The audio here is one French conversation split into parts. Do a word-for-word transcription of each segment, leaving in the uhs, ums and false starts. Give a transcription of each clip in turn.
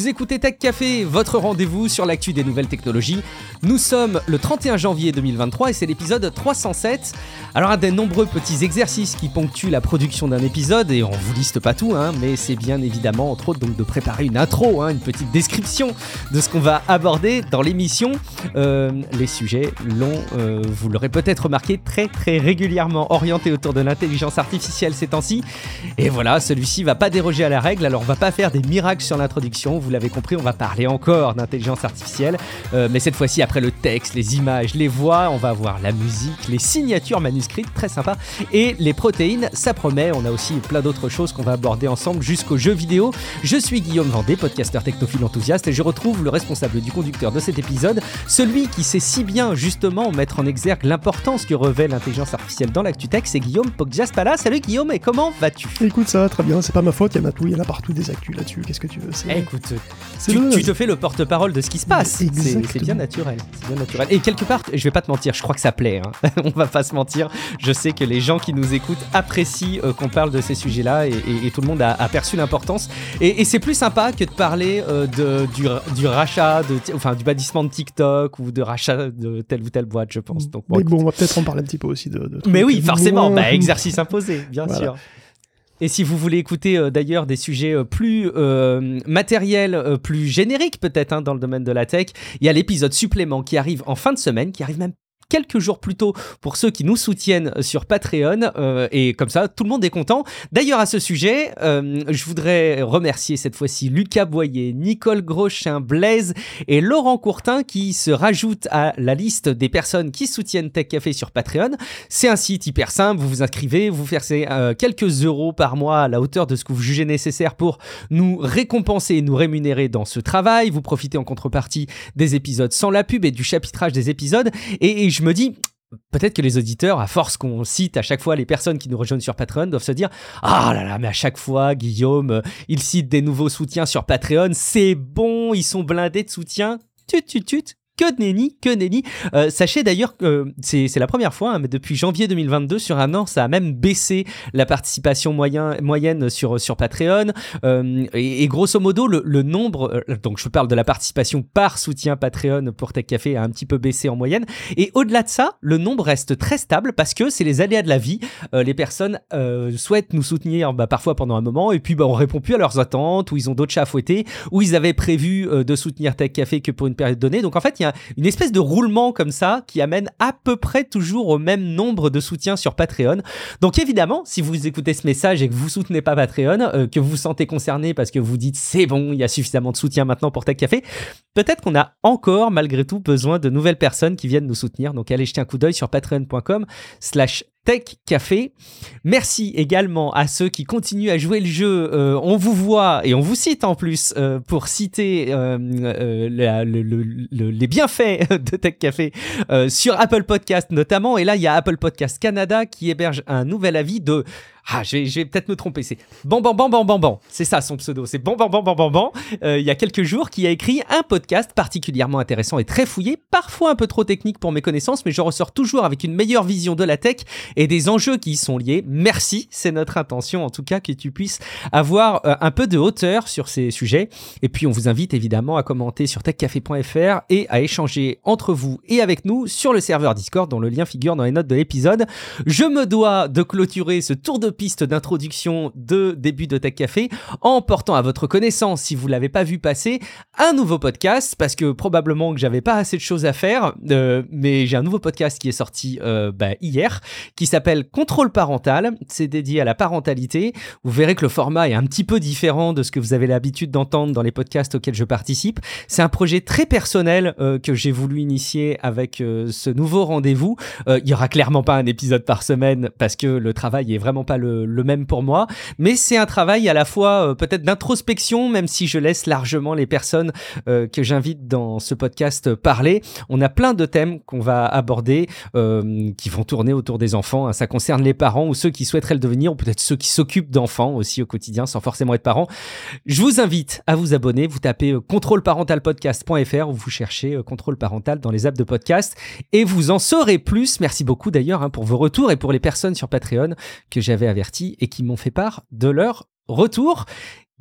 Vous écoutez Tech Café, votre rendez-vous sur l'actu des nouvelles technologies. Nous sommes le trente et un janvier deux mille vingt-trois et c'est l'épisode trois cent sept. Alors un des nombreux petits exercices qui ponctuent la production d'un épisode, et on vous liste pas tout, hein, mais c'est bien évidemment entre autres donc de préparer une intro, hein, une petite description de ce qu'on va aborder dans l'émission. Euh, les sujets l'ont, euh, vous l'aurez peut-être remarqué, très très régulièrement orientés autour de l'intelligence artificielle ces temps-ci. Et voilà, celui-ci va pas déroger à la règle, alors on va pas faire des miracles sur l'introduction, vous l'avez compris, on va parler encore d'intelligence artificielle, euh, mais cette fois-ci après le texte, les images, les voix, on va avoir la musique, les signatures manuscrites, très sympa, et les protéines, ça promet. On a aussi plein d'autres choses qu'on va aborder ensemble jusqu'aux jeux vidéo. Je suis Guillaume Vendée, podcasteur technophile enthousiaste, et je retrouve le responsable du conducteur de cet épisode, celui qui sait si bien justement mettre en exergue l'importance que revêt l'intelligence artificielle dans l'actu tech, c'est Guillaume Poggiaspala. Salut Guillaume, et comment vas-tu ? Écoute, ça va très bien, c'est pas ma faute, il y en a tout, il y en a partout des actus là-dessus, qu'est-ce que tu veux, c'est... Eh, écoute, tu, tu te fais le porte-parole de ce qui se passe, c'est, c'est bien naturel, c'est bien naturel. Et quelque part, je vais pas te mentir, je crois que ça plaît, hein. On va pas se mentir, je sais que les gens qui nous écoutent apprécient euh, qu'on parle de ces sujets-là, et, et, et tout le monde a, a perçu l'importance, et, et c'est plus sympa que de parler euh, de, du, du rachat, de, enfin du bannissement de TikTok, ou de rachat de telle ou telle boîte, je pense. Donc, bon, mais écoute. bon, on va peut-être en parler un petit peu aussi de... de mais oui, forcément, moins... bah, exercice imposé, bien voilà. sûr. Et si vous voulez écouter euh, d'ailleurs des sujets euh, plus euh, matériels, euh, plus génériques peut-être hein, dans le domaine de la tech, il y a l'épisode supplément qui arrive en fin de semaine, qui arrive même quelques jours plus tôt pour ceux qui nous soutiennent sur Patreon, euh, et comme ça tout le monde est content. D'ailleurs à ce sujet, euh, je voudrais remercier cette fois-ci Lucas Boyer, Nicole Grochin, Blaise et Laurent Courtin qui se rajoutent à la liste des personnes qui soutiennent Tech Café sur Patreon. C'est un site hyper simple, vous vous inscrivez, vous versez euh, quelques euros par mois à la hauteur de ce que vous jugez nécessaire pour nous récompenser et nous rémunérer dans ce travail. Vous profitez en contrepartie des épisodes sans la pub et du chapitrage des épisodes, et, et je me dis, peut-être que les auditeurs, à force qu'on cite à chaque fois les personnes qui nous rejoignent sur Patreon, doivent se dire « Ah là là, mais à chaque fois, Guillaume, il cite des nouveaux soutiens sur Patreon, c'est bon, ils sont blindés de soutien. » Tut, tut, tut. Que de nenni, que nenni. Euh, sachez d'ailleurs que euh, c'est, c'est la première fois, hein, mais depuis janvier deux mille vingt-deux, sur un an, ça a même baissé la participation moyen, moyenne sur, sur Patreon. Euh, et, et grosso modo, le, le nombre, euh, donc je parle de la participation par soutien Patreon pour Tech Café, a un petit peu baissé en moyenne. Et au-delà de ça, le nombre reste très stable parce que c'est les aléas de la vie. Euh, les personnes euh, souhaitent nous soutenir bah, parfois pendant un moment, et puis bah, on répond plus à leurs attentes, ou ils ont d'autres chats à fouetter, ou ils avaient prévu euh, de soutenir Tech Café que pour une période donnée. Donc en fait, il y a une espèce de roulement comme ça qui amène à peu près toujours au même nombre de soutiens sur Patreon. Donc évidemment, si vous écoutez ce message et que vous soutenez pas Patreon, euh, que vous vous sentez concerné parce que vous dites c'est bon, il y a suffisamment de soutien maintenant pour Tech Café, peut-être qu'on a encore malgré tout besoin de nouvelles personnes qui viennent nous soutenir. Donc allez jeter un coup d'œil sur patreon.com slash Tech Café. Merci également à ceux qui continuent à jouer le jeu. Euh, on vous voit et on vous cite en plus euh, pour citer euh, euh, la, le, le, le, les bienfaits de Tech Café euh, sur Apple Podcast notamment. Et là, il y a Apple Podcast Canada qui héberge un nouvel avis de... Ah, je vais, je vais peut-être me tromper, c'est Ban Ban Ban Ban Ban Ban, c'est ça son pseudo, c'est Ban Ban Ban Ban Ban Ban, euh, il y a quelques jours, qui a écrit un podcast particulièrement intéressant et très fouillé, parfois un peu trop technique pour mes connaissances, mais je ressors toujours avec une meilleure vision de la tech et des enjeux qui y sont liés. Merci, c'est notre intention en tout cas que tu puisses avoir euh, un peu de hauteur sur ces sujets, et puis on vous invite évidemment à commenter sur tech café point f r et à échanger entre vous et avec nous sur le serveur Discord dont le lien figure dans les notes de l'épisode. Je me dois de clôturer ce tour de piste d'introduction de début de Tech Café en portant à votre connaissance, si vous l'avez pas vu passer, un nouveau podcast, parce que probablement que j'avais pas assez de choses à faire, euh, mais j'ai un nouveau podcast qui est sorti euh, bah, hier, qui s'appelle Contrôle parental. C'est dédié à la parentalité. Vous verrez que le format est un petit peu différent de ce que vous avez l'habitude d'entendre dans les podcasts auxquels je participe. C'est un projet très personnel euh, que j'ai voulu initier avec euh, ce nouveau rendez-vous. Euh, il y aura clairement pas un épisode par semaine parce que le travail est vraiment pas Le, le même pour moi, mais c'est un travail à la fois euh, peut-être d'introspection, même si je laisse largement les personnes euh, que j'invite dans ce podcast parler. On a plein de thèmes qu'on va aborder euh, qui vont tourner autour des enfants, hein. Ça concerne les parents ou ceux qui souhaiteraient le devenir, ou peut-être ceux qui s'occupent d'enfants aussi au quotidien sans forcément être parents. Je vous invite à vous abonner, vous tapez euh, contrôle parental podcast point f r ou vous cherchez euh, contrôle parental dans les apps de podcast et vous en saurez plus. Merci beaucoup d'ailleurs hein, pour vos retours et pour les personnes sur Patreon que j'avais avertis et qui m'ont fait part de leur retour.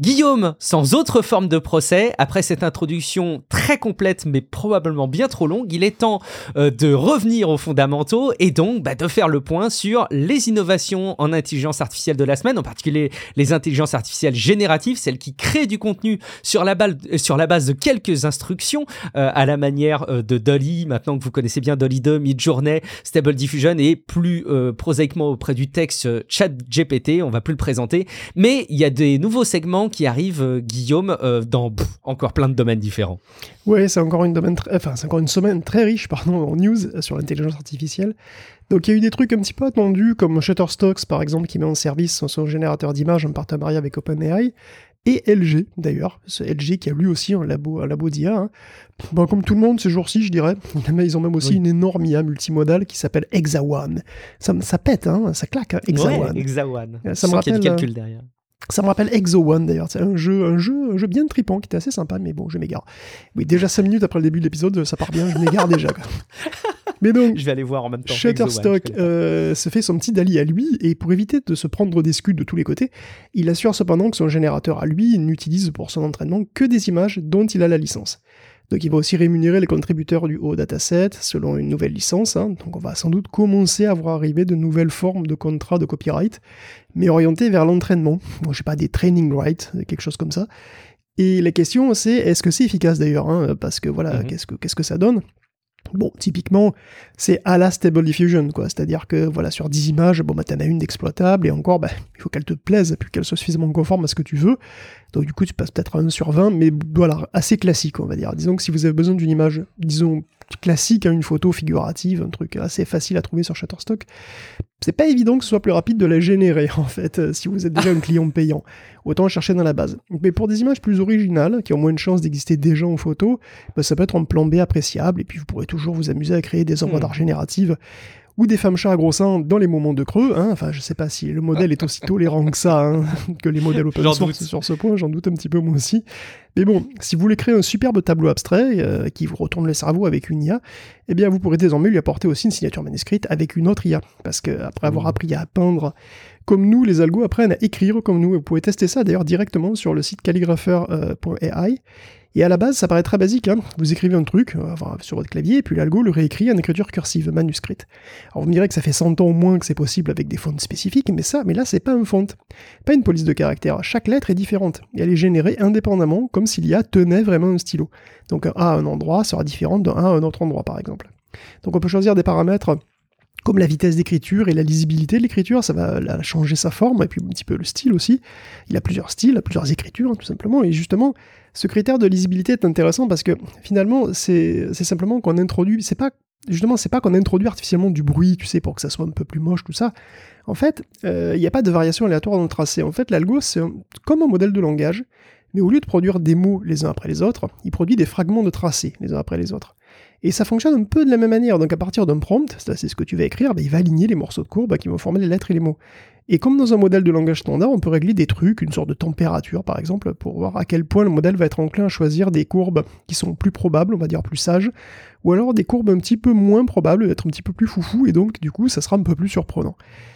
Guillaume, sans autre forme de procès, après cette introduction très complète mais probablement bien trop longue, il est temps euh, de revenir aux fondamentaux et donc bah, de faire le point sur les innovations en intelligence artificielle de la semaine, en particulier les intelligences artificielles génératives, celles qui créent du contenu sur la, balle, sur la base de quelques instructions, euh, à la manière euh, de Dolly, maintenant que vous connaissez bien Dolly deux, Midjourney, Stable Diffusion et plus euh, prosaïquement auprès du texte euh, ChatGPT, on va plus le présenter, mais il y a des nouveaux segments qui arrive, euh, Guillaume, euh, dans pff, encore plein de domaines différents. Ouais, c'est encore une domaine, tr- enfin c'est encore une semaine très riche, pardon, en news sur l'intelligence artificielle. Donc il y a eu des trucs un petit peu attendus, comme Shutterstock par exemple, qui met en service son, son générateur d'images en partenariat avec OpenAI, et L G d'ailleurs, ce L G qui a lui aussi un labo, un labo d'I A. Hein. Bon, comme tout le monde ces jours-ci, je dirais, ils ont même aussi oui. une énorme I A multimodale qui s'appelle Hexaone. Ça, ça pète, hein, ça claque, hein, Hexaone. Ouais, Hexaone. Ça me rappelle. Qu'il y a du calcul derrière. Ça me rappelle Exo-One d'ailleurs, c'est un jeu, un jeu, un jeu bien tripant qui était assez sympa, mais bon, je m'égare. Oui, déjà cinq minutes après le début de l'épisode, ça part bien, je m'égare déjà. Quoi. Mais donc, je vais aller voir en même temps. Shutterstock euh, se fait son petit Dali à lui, et pour éviter de se prendre des scuds de tous les côtés, il assure cependant que son générateur à lui n'utilise pour son entraînement que des images dont il a la licence. Donc il va aussi rémunérer les contributeurs du haut dataset selon une nouvelle licence. Hein. Donc on va sans doute commencer à voir arriver de nouvelles formes de contrats de copyright, mais orientées vers l'entraînement. Bon, je sais pas, des training rights, quelque chose comme ça. Et la question c'est, est-ce que c'est efficace d'ailleurs, hein, parce que voilà, mm-hmm. qu'est-ce que, qu'est-ce que ça donne ? Bon, typiquement, c'est à la Stable Diffusion, quoi. C'est-à-dire que, voilà, sur dix images, bon, bah, t'en as une d'exploitable, et encore, bah, il faut qu'elle te plaise, puis qu'elle soit suffisamment conforme à ce que tu veux. Donc, du coup, tu passes peut-être à un sur vingt, mais voilà, assez classique, on va dire. Disons que si vous avez besoin d'une image, disons, classique, hein, une photo figurative, un truc assez facile à trouver sur Shutterstock, c'est pas évident que ce soit plus rapide de la générer, en fait, si vous êtes déjà un client payant. Autant chercher dans la base. Mais pour des images plus originales, qui ont moins de chances d'exister déjà en photo, bah, ça peut être un plan B appréciable, et puis vous pourrez toujours vous amuser à créer des œuvres d'art génératives, ou des femmes chats à gros seins dans les moments de creux, hein. Enfin je sais pas si le modèle est aussi tolérant que ça, hein, que les modèles open j'en source doute. Sur ce point, j'en doute un petit peu moi aussi. Mais bon, si vous voulez créer un superbe tableau abstrait euh, qui vous retourne le cerveau avec une I A, eh bien vous pourrez désormais lui apporter aussi une signature manuscrite avec une autre I A, parce qu'après avoir appris à peindre comme nous, les algos apprennent à écrire comme nous, et vous pouvez tester ça d'ailleurs directement sur le site calligrapher point A I. Et à la base, ça paraît très basique, hein. Vous écrivez un truc euh, enfin, sur votre clavier, et puis l'algo le réécrit en écriture cursive, manuscrite. Alors vous me direz que ça fait cent ans au moins que c'est possible avec des fontes spécifiques, mais ça, mais là c'est pas une fonte, pas une police de caractère. Chaque lettre est différente, et elle est générée indépendamment, comme s'il y a tenait vraiment un stylo. Donc un A à un endroit sera différent d'un A à un autre endroit, par exemple. Donc on peut choisir des paramètres comme la vitesse d'écriture et la lisibilité de l'écriture, ça va la changer sa forme, et puis un petit peu le style aussi. Il a plusieurs styles, plusieurs écritures, hein, tout simplement, et justement, ce critère de lisibilité est intéressant parce que, finalement, c'est, c'est simplement qu'on introduit, c'est pas, justement, c'est pas qu'on introduit artificiellement du bruit, tu sais, pour que ça soit un peu plus moche, tout ça. En fait, il euh, n'y a pas de variation aléatoire dans le tracé. En fait, l'algo, c'est un, comme un modèle de langage, mais au lieu de produire des mots les uns après les autres, il produit des fragments de tracé les uns après les autres. Et ça fonctionne un peu de la même manière, donc à partir d'un prompt, c'est ce que tu vas écrire, bah, il va aligner les morceaux de courbe qui vont former les lettres et les mots. Et comme dans un modèle de langage standard, on peut régler des trucs, une sorte de température par exemple, pour voir à quel point le modèle va être enclin à choisir des courbes qui sont plus probables, on va dire plus sages, ou alors des courbes un petit peu moins probables, être un petit peu plus foufou, et donc du coup ça sera un peu plus surprenant.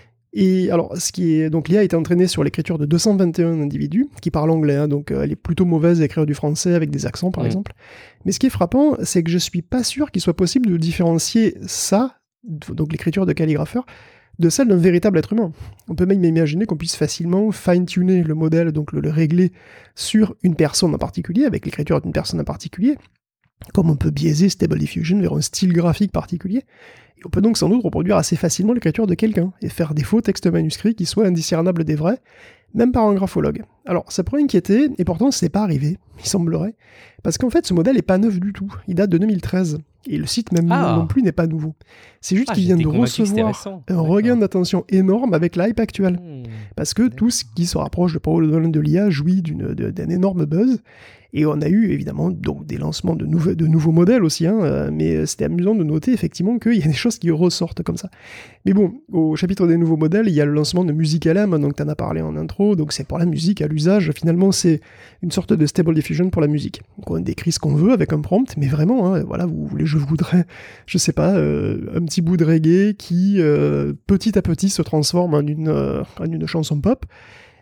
Et alors, ce qui est, donc l'I A est entraînée sur l'écriture de deux cent vingt et un individus qui parlent anglais, hein, donc euh, elle est plutôt mauvaise à écrire du français avec des accents par mmh. exemple. Mais ce qui est frappant, c'est que je suis pas sûr qu'il soit possible de différencier ça, donc l'écriture de calligrapheur, de celle d'un véritable être humain. On peut même imaginer qu'on puisse facilement fine-tuner le modèle, donc le, le régler sur une personne en particulier, avec l'écriture d'une personne en particulier, comme on peut biaiser Stable Diffusion vers un style graphique particulier. Et on peut donc sans doute reproduire assez facilement l'écriture de quelqu'un et faire des faux textes manuscrits qui soient indiscernables des vrais, même par un graphologue. Alors, ça pourrait inquiéter, et pourtant c'est pas arrivé, il semblerait, parce qu'en fait ce modèle est pas neuf du tout, il date de deux mille treize, et le site même ah. non plus n'est pas nouveau. C'est juste ah, qu'il vient de recevoir un D'accord. regain d'attention énorme avec l'hype actuel, mmh. parce que D'accord. tout ce qui se rapproche de Paul Dolan de l'I A jouit d'une, de, d'un énorme buzz, et on a eu évidemment donc, des lancements de, nouve- de nouveaux modèles aussi, hein, euh, mais c'était amusant de noter effectivement qu'il y a des choses qui ressortent comme ça. Mais bon, au chapitre des nouveaux modèles, il y a le lancement de Music L M, donc tu en as parlé en intro, donc c'est pour la musique à l'usage, finalement c'est une sorte de Stable Diffusion pour la musique. Donc on décrit ce qu'on veut avec un prompt, mais vraiment, hein, voilà, vous voulez, je voudrais, je sais pas, euh, un petit bout de reggae qui euh, petit à petit se transforme en une, euh, en une chanson pop. Ben,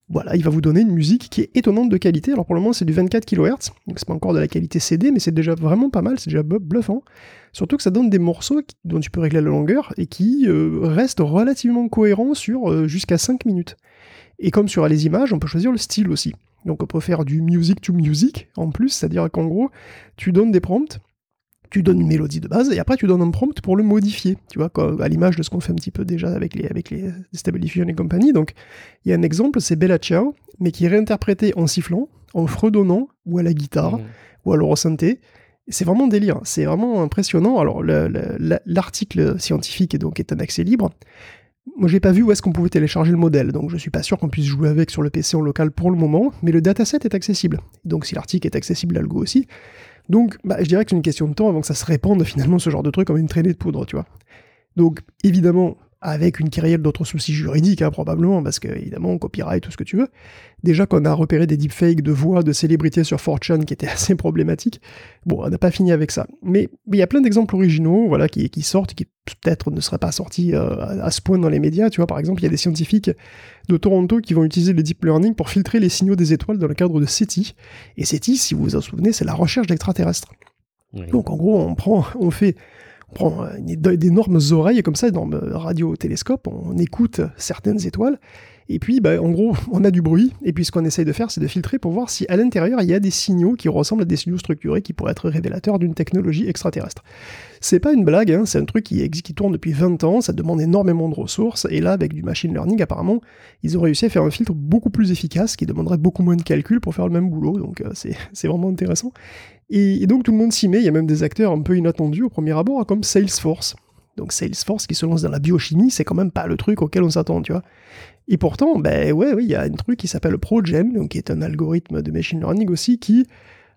voilà, il va vous donner une musique qui est étonnante de qualité. Alors pour le moment, c'est du vingt-quatre kilohertz, donc c'est pas encore de la qualité C D, mais c'est déjà vraiment pas mal, c'est déjà bluffant. Surtout que ça donne des morceaux qui, dont tu peux régler la longueur et qui euh, restent relativement cohérents sur euh, jusqu'à cinq minutes. Et comme sur les images, on peut choisir le style aussi. Donc on peut faire du music to music en plus, c'est-à-dire qu'en gros, tu donnes des prompts, tu donnes une mélodie de base, et après tu donnes un prompt pour le modifier, tu vois, à l'image de ce qu'on fait un petit peu déjà avec les, avec les Stable Diffusion et compagnie. Donc il y a un exemple, c'est Bella Ciao, mais qui est réinterprété en sifflant, en fredonnant, ou à la guitare, mmh. ou à l'eurosynthé. C'est vraiment délire, c'est vraiment impressionnant. Alors le, le, l'article scientifique est donc est un accès libre. Moi, j'ai pas vu où est-ce qu'on pouvait télécharger le modèle, donc je suis pas sûr qu'on puisse jouer avec sur le P C en local pour le moment, mais le dataset est accessible. Donc si l'article est accessible, l'algo aussi. Donc, bah, je dirais que c'est une question de temps avant que ça se répande finalement ce genre de truc comme une traînée de poudre, tu vois. Donc, évidemment, avec une kyrielle d'autres soucis juridiques, hein, probablement, parce que, évidemment, copyright, tout ce que tu veux. Déjà qu'on a repéré des deepfakes de voix de célébrités sur four chan qui étaient assez problématiques. Bon, on n'a pas fini avec ça. Mais il y a plein d'exemples originaux, voilà, qui, qui sortent, qui peut-être ne seraient pas sortis euh, à, à ce point dans les médias, tu vois. Par exemple, il y a des scientifiques de Toronto qui vont utiliser le deep learning pour filtrer les signaux des étoiles dans le cadre de SETI. Et SETI, si vous vous en souvenez, c'est la recherche d'extraterrestres. Oui. Donc, en gros, on prend, on fait... On prend d'énormes oreilles comme ça, d'énormes radiotélescopes, on écoute certaines étoiles, et puis bah, en gros on a du bruit, et puis ce qu'on essaye de faire c'est de filtrer pour voir si à l'intérieur il y a des signaux qui ressemblent à des signaux structurés qui pourraient être révélateurs d'une technologie extraterrestre. C'est pas une blague, hein, c'est un truc qui, qui tourne depuis vingt ans, ça demande énormément de ressources, et là avec du machine learning apparemment ils ont réussi à faire un filtre beaucoup plus efficace qui demanderait beaucoup moins de calculs pour faire le même boulot, donc euh, c'est, c'est vraiment intéressant. Et, et donc tout le monde s'y met, il y a même des acteurs un peu inattendus au premier abord, comme Salesforce. Donc Salesforce qui se lance dans la biochimie, c'est quand même pas le truc auquel on s'attend, tu vois. Et pourtant, ben ouais, ouais, il y a un truc qui s'appelle ProGen, donc qui est un algorithme de machine learning aussi, qui,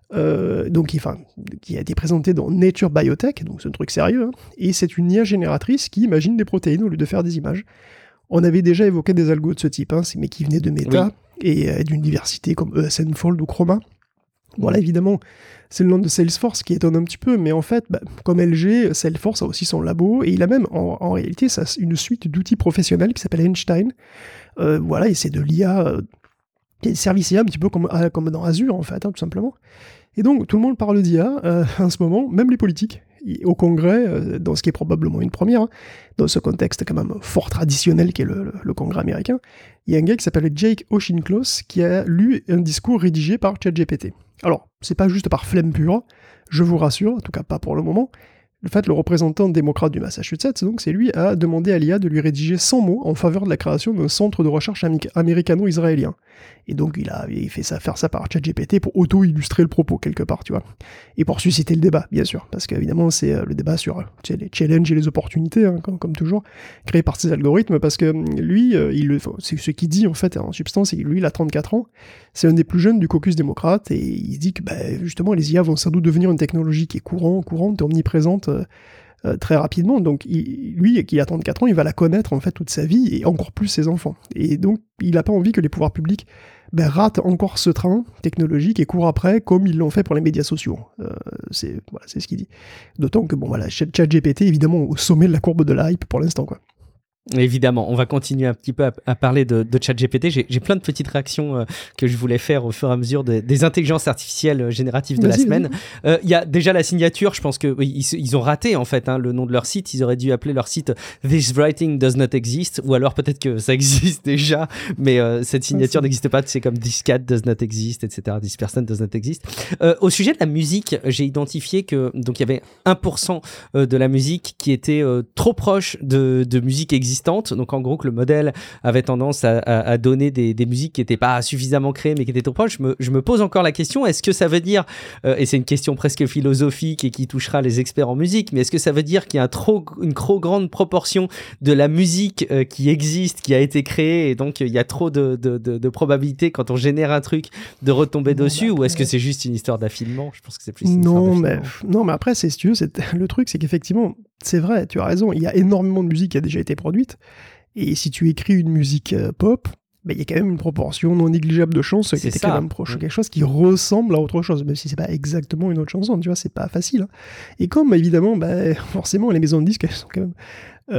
euh, donc, qui, enfin, qui a été présenté dans Nature Biotech, donc c'est un truc sérieux, hein, et c'est une I A génératrice qui imagine des protéines au lieu de faire des images. On avait déjà évoqué des algos de ce type, hein, mais qui venaient de Meta, oui. et euh, d'une diversité comme E S N Fold ou Chroma. Bon, là, évidemment, c'est le nom de Salesforce qui étonne un petit peu, mais en fait, bah, comme L G, Salesforce a aussi son labo, et il a même, en, en réalité, ça, une suite d'outils professionnels qui s'appelle Einstein. Euh, voilà, et c'est de l'I A, euh, des services I A un petit peu comme, euh, comme dans Azure, en fait, hein, tout simplement. Et donc, tout le monde parle d'I A euh, en ce moment, même les politiques. Au Congrès, euh, dans ce qui est probablement une première, hein, dans ce contexte quand même fort traditionnel qu'est le, le, le Congrès américain, il y a un gars qui s'appelle Jake Ossinklos qui a lu un discours rédigé par ChatGPT. Alors, c'est pas juste par flemme pure, je vous rassure, en tout cas pas pour le moment. En fait, le représentant démocrate du Massachusetts, donc, c'est lui, a demandé à l'I A de lui rédiger cent mots en faveur de la création d'un centre de recherche américano-israélien. Et donc, il a il fait ça, faire ça par ChatGPT pour auto-illustrer le propos, quelque part, tu vois. Et pour susciter le débat, bien sûr. Parce qu'évidemment, c'est le débat sur tu sais, les challenges et les opportunités, hein, comme, comme toujours, créés par ces algorithmes, parce que lui, il, c'est ce qu'il dit, en fait, en substance, c'est que lui, il a trente-quatre ans, c'est un des plus jeunes du caucus démocrate, et il dit que, bah, justement, les I A vont sans doute devenir une technologie qui est courant, courante et omniprésente, euh, Euh, très rapidement, donc il, lui qui a trente-quatre ans, il va la connaître en fait toute sa vie et encore plus ses enfants. Et donc il n'a pas envie que les pouvoirs publics ben, ratent encore ce train technologique et courent après comme ils l'ont fait pour les médias sociaux. Euh, c'est, voilà, c'est ce qu'il dit. D'autant que bon voilà, ChatGPT évidemment au sommet de la courbe de la hype pour l'instant quoi. Évidemment, on va continuer un petit peu à, à parler de, de ChatGPT. J'ai, j'ai plein de petites réactions euh, que je voulais faire au fur et à mesure de, des intelligences artificielles génératives de vas-y, la semaine. Il euh, y a déjà la signature, je pense qu'ils oui, ils ont raté en fait hein, le nom de leur site. Ils auraient dû appeler leur site This Writing Does Not Exist, ou alors peut-être que ça existe déjà, mais euh, cette signature n'existe pas. C'est comme This Cat Does Not Exist, et cetera. This Person Does Not Exist. Euh, au sujet de la musique, j'ai identifié que donc il y avait un pour cent de la musique qui était euh, trop proche de, de musique existante. Donc en gros que le modèle avait tendance à, à, à donner des, des musiques qui n'étaient pas suffisamment créées mais qui étaient trop proches. Je me, je me pose encore la question, est-ce que ça veut dire, euh, et c'est une question presque philosophique et qui touchera les experts en musique, mais est-ce que ça veut dire qu'il y a un trop, une trop grande proportion de la musique euh, qui existe, qui a été créée, et donc il euh, y a trop de, de, de, de probabilités quand on génère un truc de retomber non, dessus, bah, ou est-ce que c'est juste une histoire d'affinement? Je pense que c'est plus une non, histoire mais, non, mais après, c'est, si tu veux, c'est, le truc, c'est qu'effectivement, c'est vrai, tu as raison, il y a énormément de musique qui a déjà été produite, et si tu écris une musique euh, pop, ben, il y a quand même une proportion non négligeable de chances qui est quand même proche, mmh. quelque chose qui ressemble à autre chose, même si c'est pas exactement une autre chanson, tu vois, c'est pas facile. Hein. Et comme, évidemment, ben, forcément, les maisons de disques, elles sont quand même... Euh,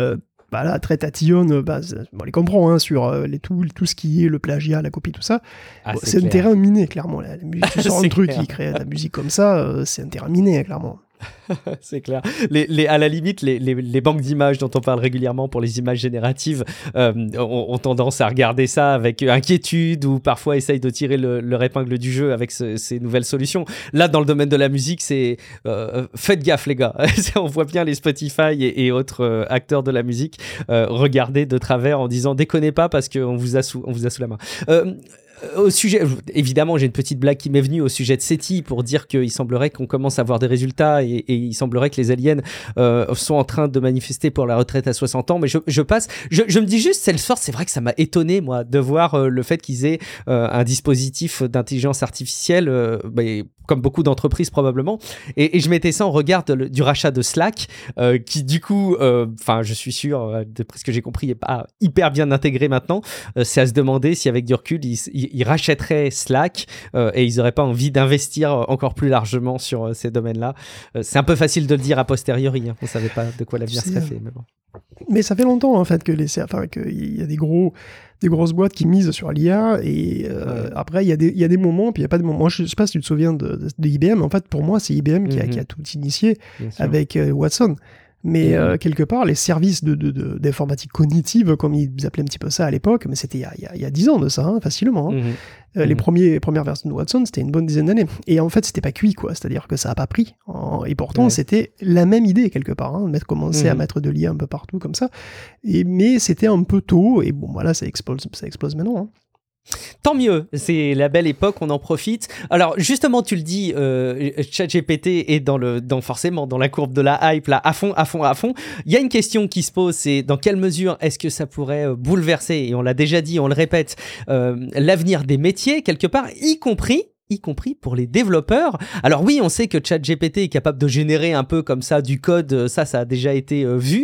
bah là, très tatillonne, bah, on les comprend, hein, sur euh, les, tout, tout ce qui est le plagiat, la copie, tout ça. Ah, bon, c'est c'est clair. un terrain miné, clairement. La, la musique, tu sors un truc clair. qui crée de la musique comme ça, euh, c'est un terrain miné, clairement. C'est clair. Les, les, à la limite, les, les, les banques d'images dont on parle régulièrement pour les images génératives euh, ont, ont tendance à regarder ça avec inquiétude ou parfois essayent de tirer le, leur épingle du jeu avec ce, ces nouvelles solutions. Là, dans le domaine de la musique, c'est euh, faites gaffe, les gars. On voit bien les Spotify et, et autres euh, acteurs de la musique euh, regarder de travers en disant déconnez pas parce qu'on vous a sous, on vous a sous la main. Euh, Au sujet, évidemment, j'ai une petite blague qui m'est venue au sujet de SETI pour dire qu'il semblerait qu'on commence à avoir des résultats et, et il semblerait que les aliens euh, sont en train de manifester pour la retraite à soixante ans. Mais je, je passe, je, je me dis juste, Salesforce, c'est vrai que ça m'a étonné, moi, de voir euh, le fait qu'ils aient euh, un dispositif d'intelligence artificielle, euh, bah, comme beaucoup d'entreprises probablement. Et, et je mettais ça en regard de, du rachat de Slack, euh, qui du coup, enfin, euh, je suis sûr, euh, d'après ce que j'ai compris, n'est pas hyper bien intégré maintenant. Euh, c'est à se demander si avec du recul, ils, ils, ils rachèteraient Slack euh, et ils n'auraient pas envie d'investir encore plus largement sur euh, ces domaines-là. Euh, c'est un peu facile de le dire a posteriori. Hein. On ne savait pas de quoi l'avenir serait fait. Mais, bon. mais ça fait longtemps en fait que les, enfin, qu'il y a des gros, des grosses boîtes qui misent sur l'I A et euh, ouais. après il y a des, il y a des moments puis il y a pas de moments. Moi je sais pas si tu te souviens de, de, de I B M. En fait pour moi c'est I B M qui, mm-hmm. a, qui a tout initié avec euh, Watson. Mais mmh. euh, quelque part, les services de, de, de, d'informatique cognitive, comme ils appelaient un petit peu ça à l'époque, mais c'était il y a, il y a, il y a dix ans de ça, hein, facilement. Hein. Mmh. Euh, mmh. Les, premiers, les premières versions de Watson, c'était une bonne dizaine d'années. Et en fait, c'était pas cuit, quoi. C'est-à-dire que ça n'a pas pris. En... Et pourtant, ouais. c'était la même idée, quelque part. Hein, de commencer mmh. à mettre de l'I A un peu partout, comme ça. Et, mais c'était un peu tôt. Et bon, voilà, ça explose, ça explose maintenant. Hein. Tant mieux, c'est la belle époque, on en profite. Alors justement, tu le dis, euh, ChatGPT est dans le, dans forcément dans la courbe de la hype là, à fond, à fond, à fond. Il y a une question qui se pose, c'est dans quelle mesure est-ce que ça pourrait bouleverser, et on l'a déjà dit, on le répète, euh, l'avenir des métiers quelque part, y compris. y compris pour les développeurs. Alors oui, on sait que ChatGPT est capable de générer un peu comme ça du code, ça, ça a déjà été euh, vu.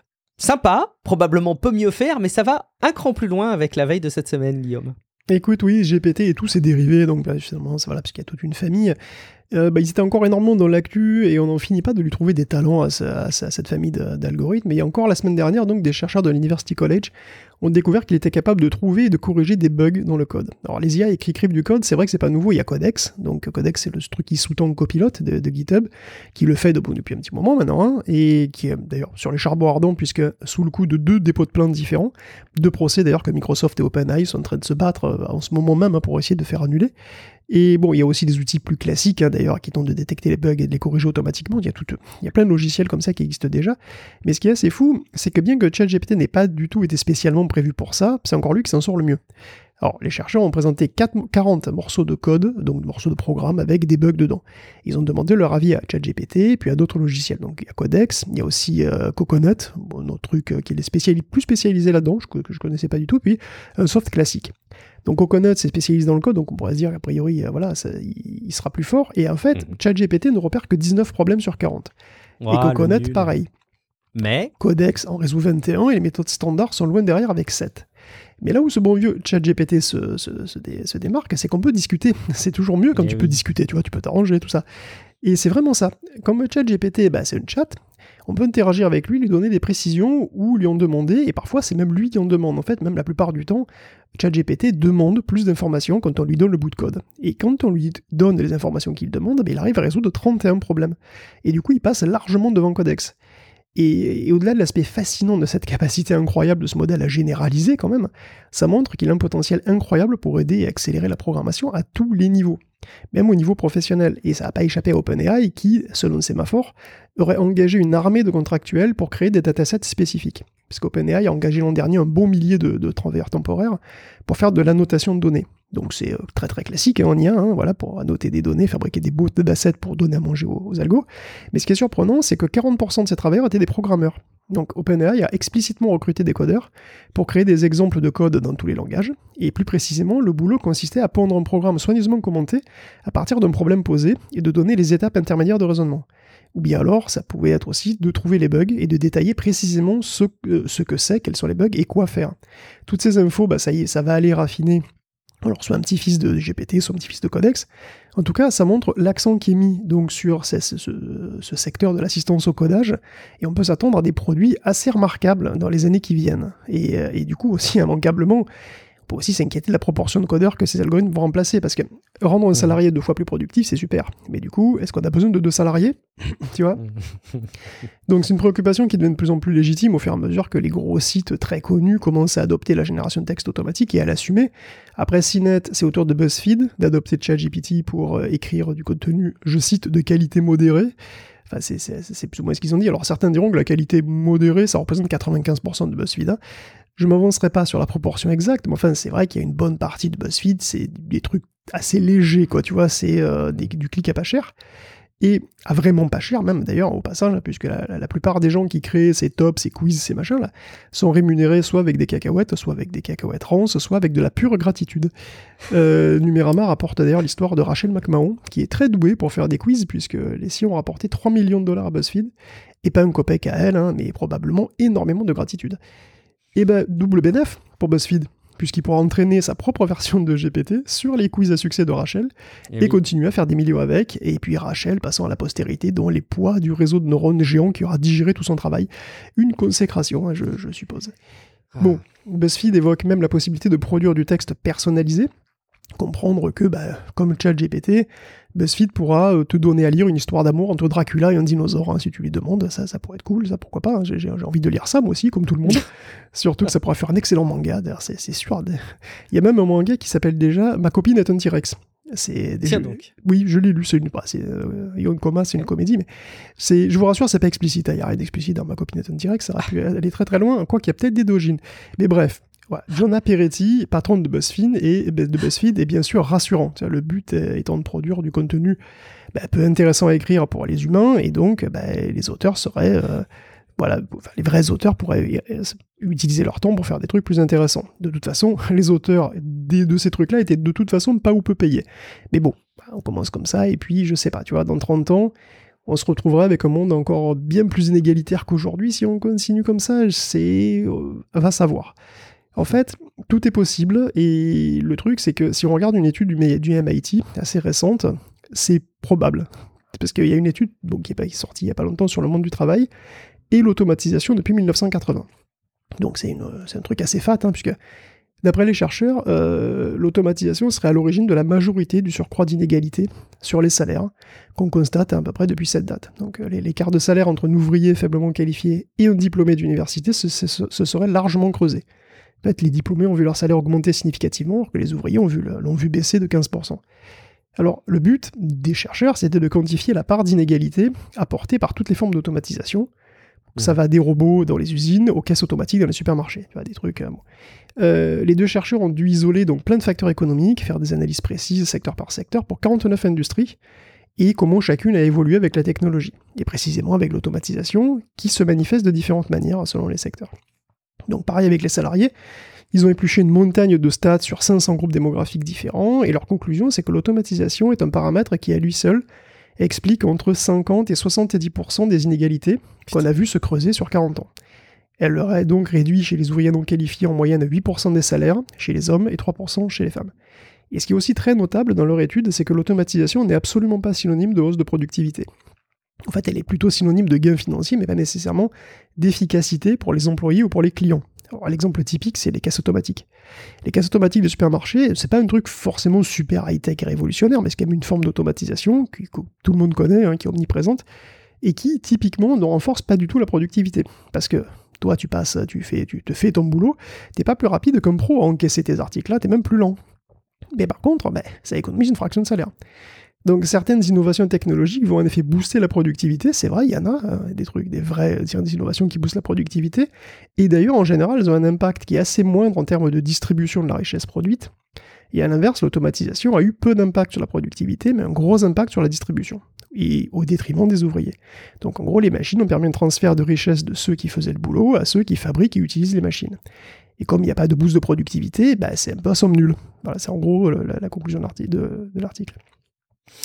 Sympa, probablement peut mieux faire, mais ça va un cran plus loin avec la veille de cette semaine, Guillaume. Écoute, oui, G P T et tous ses dérivés, donc bah, justement, c'est voilà, parce qu'il y a toute une famille. Euh, bah, ils étaient encore énormément dans l'actu et on n'en finit pas de lui trouver des talents à, ce, à, à cette famille de, d'algorithmes. Et encore la semaine dernière, donc, des chercheurs de l'University College ont découvert qu'il était capable de trouver et de corriger des bugs dans le code. Alors les I A qui écrivent du code, c'est vrai que c'est pas nouveau, il y a Codex, donc Codex c'est le truc qui sous-tend Copilot de, de GitHub, qui le fait de, depuis un petit moment maintenant, hein, et qui est d'ailleurs sur les charbons ardents, puisque sous le coup de deux dépôts de plaintes différents, deux procès d'ailleurs que Microsoft et OpenAI sont en train de se battre en ce moment même hein, pour essayer de faire annuler. Et bon, il y a aussi des outils plus classiques, hein, d'ailleurs, qui tentent de détecter les bugs et de les corriger automatiquement. Il y a tout, il y a plein de logiciels comme ça qui existent déjà. Mais ce qui est assez fou, c'est que bien que ChatGPT n'ait pas du tout été spécialement prévu pour ça, c'est encore lui qui s'en sort le mieux. Alors, les chercheurs ont présenté quarante morceaux de code, donc morceaux de programme avec des bugs dedans. Ils ont demandé leur avis à ChatGPT, puis à d'autres logiciels. Donc, il y a Codex, il y a aussi euh, Coconut, bon, un autre truc euh, qui est spéciali- plus spécialisé là-dedans, que, que je connaissais pas du tout, puis un soft classique. Donc Coconut c'est spécialisé dans le code, donc on pourrait se dire qu'a priori, euh, voilà, ça, il, il sera plus fort. Et en fait, mmh. ChatGPT ne repère que dix-neuf problèmes sur quarante. Oh, et Coconut, pareil. Mais Codex en résout vingt et un et les méthodes standards sont loin derrière avec sept. Mais là où ce bon vieux ChatGPT se, se, se, dé, se démarque, c'est qu'on peut discuter. C'est toujours mieux quand et tu oui. peux discuter, tu vois, tu peux t'arranger, tout ça. Et c'est vraiment ça. Comme ChatGPT, bah, c'est un chat, on peut interagir avec lui, lui donner des précisions ou lui en demander, et parfois c'est même lui qui en demande. En fait, même la plupart du temps, ChatGPT demande plus d'informations quand on lui donne le bout de code. Et quand on lui donne les informations qu'il demande, bah, il arrive à résoudre trente et un problèmes. Et du coup, il passe largement devant Codex. Et, et au-delà de l'aspect fascinant de cette capacité incroyable de ce modèle à généraliser quand même, ça montre qu'il a un potentiel incroyable pour aider et accélérer la programmation à tous les niveaux, même au niveau professionnel. Et ça n'a pas échappé à OpenAI qui, selon Sémaphore, aurait engagé une armée de contractuels pour créer des datasets spécifiques. Parce qu'OpenAI a engagé l'an dernier un bon millier de, de transferts temporaires pour faire de l'annotation de données. Donc c'est euh, très très classique hein, en I A, hein, voilà, pour annoter des données, fabriquer des beaux datasets pour donner à manger aux, aux algos. Mais ce qui est surprenant, c'est que quarante pour cent de ces travailleurs étaient des programmeurs. Donc OpenAI a explicitement recruté des codeurs pour créer des exemples de code dans tous les langages. Et plus précisément, le boulot consistait à pondre un programme soigneusement commenté à partir d'un problème posé et de donner les étapes intermédiaires de raisonnement. Ou bien alors, ça pouvait être aussi de trouver les bugs et de détailler précisément ce, euh, ce que c'est, quels sont les bugs et quoi faire. Toutes ces infos, bah, ça y est, ça va aller raffiner Alors, soit un petit-fils de G P T, soit un petit-fils de Codex. En tout cas, ça montre l'accent qui est mis donc, sur ce, ce, ce secteur de l'assistance au codage, et on peut s'attendre à des produits assez remarquables dans les années qui viennent. Et, et du coup, aussi, immanquablement, on peut aussi s'inquiéter de la proportion de codeurs que ces algorithmes vont remplacer, parce que rendre un salarié deux fois plus productif, c'est super. Mais du coup, est-ce qu'on a besoin de deux salariés? Tu vois? Donc c'est une préoccupation qui devient de plus en plus légitime au fur et à mesure que les gros sites très connus commencent à adopter la génération de texte automatique et à l'assumer. Après C net, c'est au tour de BuzzFeed d'adopter ChatGPT pour euh, écrire du contenu, je cite, de qualité modérée. Enfin, c'est, c'est, c'est plus ou moins ce qu'ils ont dit. Alors certains diront que la qualité modérée, ça représente quatre-vingt-quinze pour cent de BuzzFeed. Hein. Je m'avancerai pas sur la proportion exacte, mais enfin, c'est vrai qu'il y a une bonne partie de BuzzFeed, c'est des trucs assez légers, quoi, tu vois, c'est euh, des, du clic à pas cher, et à vraiment pas cher, même d'ailleurs, au passage, puisque la, la, la plupart des gens qui créent ces tops, ces quiz, ces machins, là, sont rémunérés soit avec des cacahuètes, soit avec des cacahuètes ronces, soit avec de la pure gratitude. Euh, Numérama rapporte d'ailleurs l'histoire de Rachel McMahon, qui est très douée pour faire des quiz, puisque les siens ont rapporté trois millions de dollars à BuzzFeed, et pas un copec à elle, hein, mais probablement énormément de gratitude. Et ben, double bénéf pour BuzzFeed, puisqu'il pourra entraîner sa propre version de G P T sur les quiz à succès de Rachel, et, et oui. continuer à faire des millions avec, et puis Rachel passant à la postérité dont les poids du réseau de neurones géants qui aura digéré tout son travail. Une consécration, hein, je, je suppose. Ah. Bon, BuzzFeed évoque même la possibilité de produire du texte personnalisé, comprendre que, bah, comme ChatGPT, BuzzFeed pourra te donner à lire une histoire d'amour entre Dracula et un dinosaure, hein, si tu lui demandes, ça, ça pourrait être cool, ça pourquoi pas, hein, j'ai, j'ai envie de lire ça moi aussi, comme tout le monde, surtout que ça pourrait faire un excellent manga, d'ailleurs c'est, c'est sûr, il y a même un manga qui s'appelle déjà Ma copine est un T-Rex. C'est des Tiens jeux... donc. Oui, je l'ai lu, c'est une, bah, c'est, euh, Yon Koma, c'est une comédie, mais c'est, je vous rassure, c'est pas explicite, il n'y a rien d'explicite dans Ma copine est un T-Rex, ça aurait pu aller très très loin, quoi qu'il y a peut-être des dojins, mais bref. Ouais. Jonah Peretti, patron de BuzzFeed, et, de BuzzFeed, est bien sûr rassurant. Le but étant de produire du contenu bah, peu intéressant à écrire pour les humains, et donc bah, les auteurs seraient... Euh, voilà, enfin, les vrais auteurs pourraient utiliser leur temps pour faire des trucs plus intéressants. De toute façon, les auteurs de, de ces trucs-là étaient de toute façon pas ou peu payés. Mais bon, on commence comme ça, et puis je sais pas, tu vois, dans trente ans, on se retrouvera avec un monde encore bien plus inégalitaire qu'aujourd'hui. Si on continue comme ça, c'est... Euh, va savoir. En fait, tout est possible, et le truc, c'est que si on regarde une étude du, du M I T, assez récente, c'est probable. Parce qu'il y a une étude bon, qui est sortie il n'y a pas longtemps sur le monde du travail, et l'automatisation depuis dix-neuf cent quatre-vingts. Donc c'est, une, c'est un truc assez fat, hein, puisque d'après les chercheurs, euh, l'automatisation serait à l'origine de la majorité du surcroît d'inégalité sur les salaires, qu'on constate à peu près depuis cette date. Donc les, l'écart de salaire entre un ouvrier faiblement qualifié et un diplômé d'université se, se, se serait largement creusé. En fait, les diplômés ont vu leur salaire augmenter significativement, alors que les ouvriers ont vu le, l'ont vu baisser de quinze pour cent. Alors, le but des chercheurs, c'était de quantifier la part d'inégalité apportée par toutes les formes d'automatisation. Mmh. Ça va des robots dans les usines aux caisses automatiques dans les supermarchés. Tu vois, des trucs... Euh, bon. euh, les deux chercheurs ont dû isoler donc, plein de facteurs économiques, faire des analyses précises, secteur par secteur, pour quarante-neuf industries, et comment chacune a évolué avec la technologie, et précisément avec l'automatisation, qui se manifeste de différentes manières selon les secteurs. Donc pareil avec les salariés, ils ont épluché une montagne de stats sur cinq cents groupes démographiques différents, et leur conclusion c'est que l'automatisation est un paramètre qui à lui seul explique entre cinquante et soixante-dix pour cent des inégalités Putain. qu'on a vu se creuser sur quarante ans. Elle aurait donc réduit chez les ouvriers non qualifiés en moyenne huit pour cent des salaires chez les hommes et trois pour cent chez les femmes. Et ce qui est aussi très notable dans leur étude, c'est que l'automatisation n'est absolument pas synonyme de hausse de productivité. En fait, elle est plutôt synonyme de gain financier, mais pas nécessairement d'efficacité pour les employés ou pour les clients. Alors, l'exemple typique, c'est les caisses automatiques. Les caisses automatiques de supermarché, c'est pas un truc forcément super high-tech et révolutionnaire, mais c'est quand même une forme d'automatisation que, que tout le monde connaît, hein, qui est omniprésente, et qui, typiquement, ne renforce pas du tout la productivité. Parce que toi, tu passes, tu, fais, tu te fais ton boulot, t'es pas plus rapide qu'un pro à encaisser tes articles-là, t'es même plus lent. Mais par contre, ben, ça économise une fraction de salaire. Donc certaines innovations technologiques vont en effet booster la productivité, c'est vrai, il y en a, hein, des trucs, des vraies des innovations qui boostent la productivité, et d'ailleurs en général elles ont un impact qui est assez moindre en termes de distribution de la richesse produite, et à l'inverse l'automatisation a eu peu d'impact sur la productivité, mais un gros impact sur la distribution, et au détriment des ouvriers. Donc en gros les machines ont permis un transfert de richesse de ceux qui faisaient le boulot à ceux qui fabriquent et utilisent les machines. Et comme il n'y a pas de boost de productivité, bah, c'est un peu à somme nulle. Voilà, c'est en gros la, la conclusion de l'article.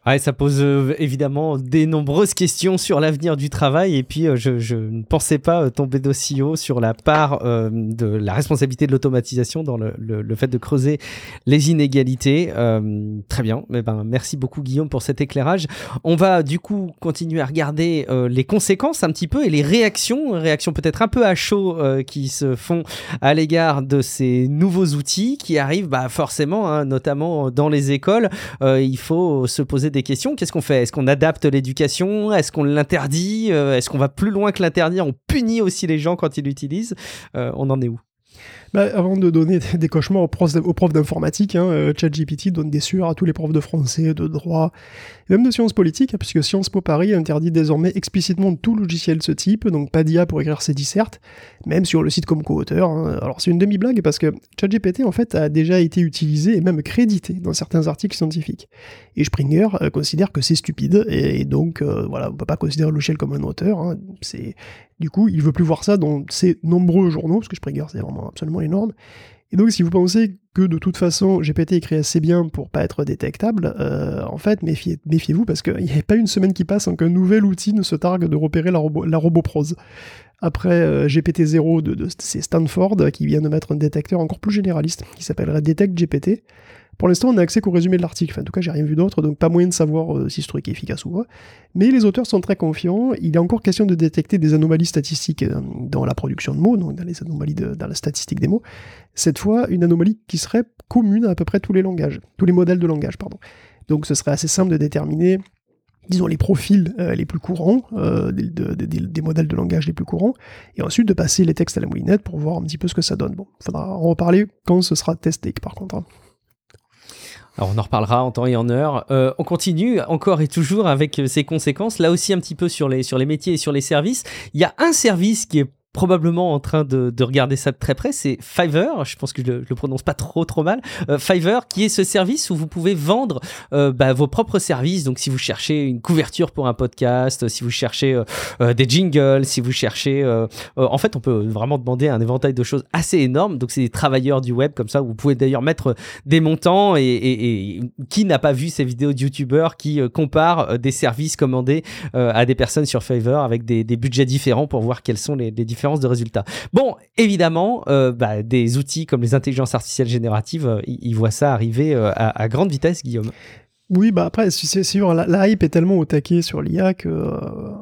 Ouais, ça pose euh, évidemment des nombreuses questions sur l'avenir du travail et puis euh, je, je ne pensais pas euh, tomber d'aussi haut sur la part euh, de la responsabilité de l'automatisation dans le, le, le fait de creuser les inégalités. Euh, très bien, mais ben, merci beaucoup Guillaume pour cet éclairage. On va du coup continuer à regarder euh, les conséquences un petit peu et les réactions, réactions peut-être un peu à chaud euh, qui se font à l'égard de ces nouveaux outils qui arrivent bah, forcément, hein, notamment dans les écoles. Euh, il faut se poser des questions. Qu'est-ce qu'on fait ? Est-ce qu'on adapte l'éducation ? Est-ce qu'on l'interdit ? euh, Est-ce qu'on va plus loin que l'interdire ? On punit aussi les gens quand ils l'utilisent ? euh, On en est où ? Bah, avant de donner des cauchemars aux profs, aux profs d'informatique, hein, euh, ChatGPT donne des sueurs à tous les profs de français, de droit, et même de sciences politiques, hein, puisque Sciences Po Paris interdit désormais explicitement tout logiciel de ce type, donc pas d'I A pour écrire ses dissertes, même sur le site comme co-auteur. Hein. Alors c'est une demi-blague parce que ChatGPT en fait a déjà été utilisé et même crédité dans certains articles scientifiques. Et Springer euh, considère que c'est stupide, et, et donc euh, voilà, on peut pas considérer le logiciel comme un auteur. Hein. C'est Du coup, il veut plus voir ça dans ses nombreux journaux, parce que Springer, c'est vraiment absolument énorme. Et donc, si vous pensez que de toute façon, G P T écrit assez bien pour pas être détectable, euh, en fait, méfiez, méfiez-vous, parce qu'il n'y a pas une semaine qui passe sans qu'un nouvel outil ne se targue de repérer la, robo, la roboprose. Après euh, G P T zéro, de, de, c'est Stanford qui vient de mettre un détecteur encore plus généraliste, qui s'appellerait Detect G P T. Pour l'instant, on n'a accès qu'au résumé de l'article. Enfin, en tout cas, j'ai rien vu d'autre, donc pas moyen de savoir euh, si ce truc est efficace ou pas. Mais les auteurs sont très confiants. Il est encore question de détecter des anomalies statistiques euh, dans la production de mots, donc dans les anomalies de, dans la statistique des mots. Cette fois, une anomalie qui serait commune à à peu près tous les langages, tous les modèles de langage, pardon. Donc, ce serait assez simple de déterminer, disons, les profils euh, les plus courants, euh, des, de, de, des modèles de langage les plus courants, et ensuite de passer les textes à la moulinette pour voir un petit peu ce que ça donne. Bon, il faudra en reparler quand ce sera testé, par contre. Hein. Alors on en reparlera en temps et en heure. Euh, on continue encore et toujours avec ces conséquences, là aussi un petit peu sur les, sur les métiers et sur les services. Il y a un service qui est probablement en train de, de regarder ça de très près, c'est Fiverr, je pense que je le, je le prononce pas trop trop mal, euh, Fiverr qui est ce service où vous pouvez vendre euh, bah, vos propres services, donc si vous cherchez une couverture pour un podcast, si vous cherchez euh, euh, des jingles, si vous cherchez, euh, euh, en fait on peut vraiment demander un éventail de choses assez énorme, donc c'est des travailleurs du web comme ça, où vous pouvez d'ailleurs mettre des montants, et, et, et qui n'a pas vu ces vidéos de youtubeurs qui euh, comparent euh, des services commandés euh, à des personnes sur Fiverr avec des, des budgets différents pour voir quels sont les, les différents de résultats. Bon, évidemment, euh, bah, des outils comme les intelligences artificielles génératives, euh, ils, ils voient ça arriver euh, à, à grande vitesse, Guillaume. Oui, bah après, c'est sûr, la, la hype est tellement au taquet sur l'I A que euh,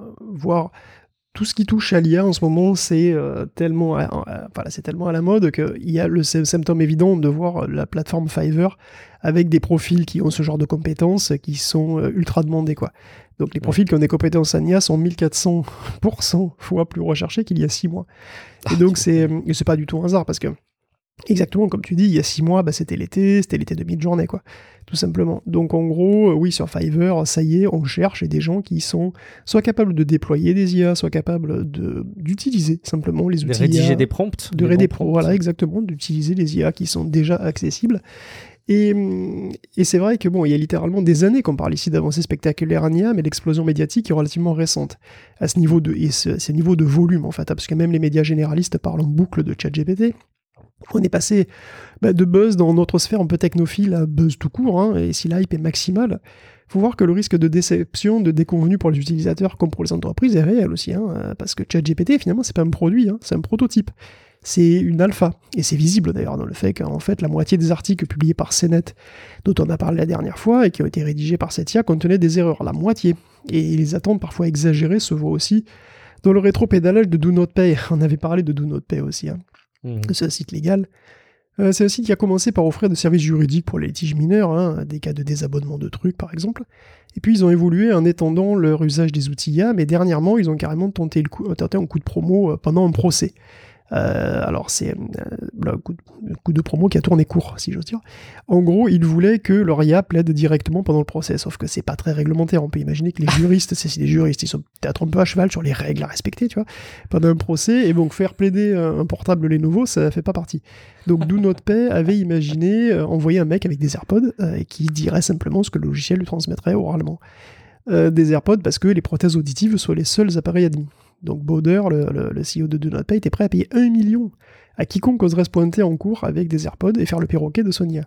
voir tout ce qui touche à l'I A en ce moment, c'est euh, tellement, à, à, voilà, c'est tellement à la mode qu'il y a le symptôme évident de voir la plateforme Fiverr avec des profils qui ont ce genre de compétences qui sont euh, ultra demandés, quoi. Donc les profils qui ont des compétences en I A sont mille quatre cents pour cent fois plus recherchés qu'il y a six mois. Et donc c'est, et c'est pas du tout un hasard, parce que exactement comme tu dis, il y a six mois, bah, c'était l'été, c'était l'été de mid-journée, quoi, tout simplement. Donc en gros, oui, sur Fiverr, ça y est, on cherche des gens qui sont soit capables de déployer des I A, soit capables de, d'utiliser simplement les outils de rédiger I A, des prompts. de rédiger, voilà, exactement, d'utiliser les I A qui sont déjà accessibles. Et, et c'est vrai que bon, il y a littéralement des années qu'on parle ici d'avancées spectaculaires en I A, mais l'explosion médiatique est relativement récente à ce niveau de, et ce, ce niveau de volume en fait, parce que même les médias généralistes parlent en boucle de ChatGPT. On est passé bah, de buzz dans notre sphère un peu technophile à buzz tout court, hein, et si l'hype est maximale, faut voir que le risque de déception, de déconvenue pour les utilisateurs comme pour les entreprises est réel aussi, hein, parce que ChatGPT finalement c'est pas un produit, hein, c'est un prototype. C'est une alpha, et c'est visible d'ailleurs dans le fait qu'en fait la moitié des articles publiés par C net, dont on a parlé la dernière fois, et qui ont été rédigés par cette I A, contenaient des erreurs, la moitié. Et les attentes parfois exagérées se voient aussi dans le rétro-pédalage de Do Not Pay. On avait parlé de Do Not Pay aussi, hein. Mmh. C'est un site légal. Euh, c'est un site qui a commencé par offrir des services juridiques pour les litiges mineurs, hein, des cas de désabonnement de trucs par exemple. Et puis ils ont évolué en étendant leur usage des outils I A, mais dernièrement ils ont carrément tenté, le coup, tenté un coup de promo pendant un procès. Euh, alors c'est euh, le coup, de, coup de promo qui a tourné court, si j'ose dire. En gros, ils voulaient que leur I A plaide directement pendant le procès, sauf que c'est pas très réglementaire. On peut imaginer que les juristes, c'est des juristes, ils sont peut-être un peu à cheval sur les règles à respecter, tu vois, pendant un procès, et donc faire plaider un portable Lenovo, ça fait pas partie. Donc Do Not Pay avait imaginé euh, envoyer un mec avec des AirPods euh, qui dirait simplement ce que le logiciel lui transmettrait oralement. Euh, des AirPods parce que les prothèses auditives soient les seuls appareils admis. Donc Bauder, le, le, le C E O de Do Not Pay, était prêt à payer un million à quiconque oserait se pointer en cours avec des AirPods et faire le perroquet de son I A.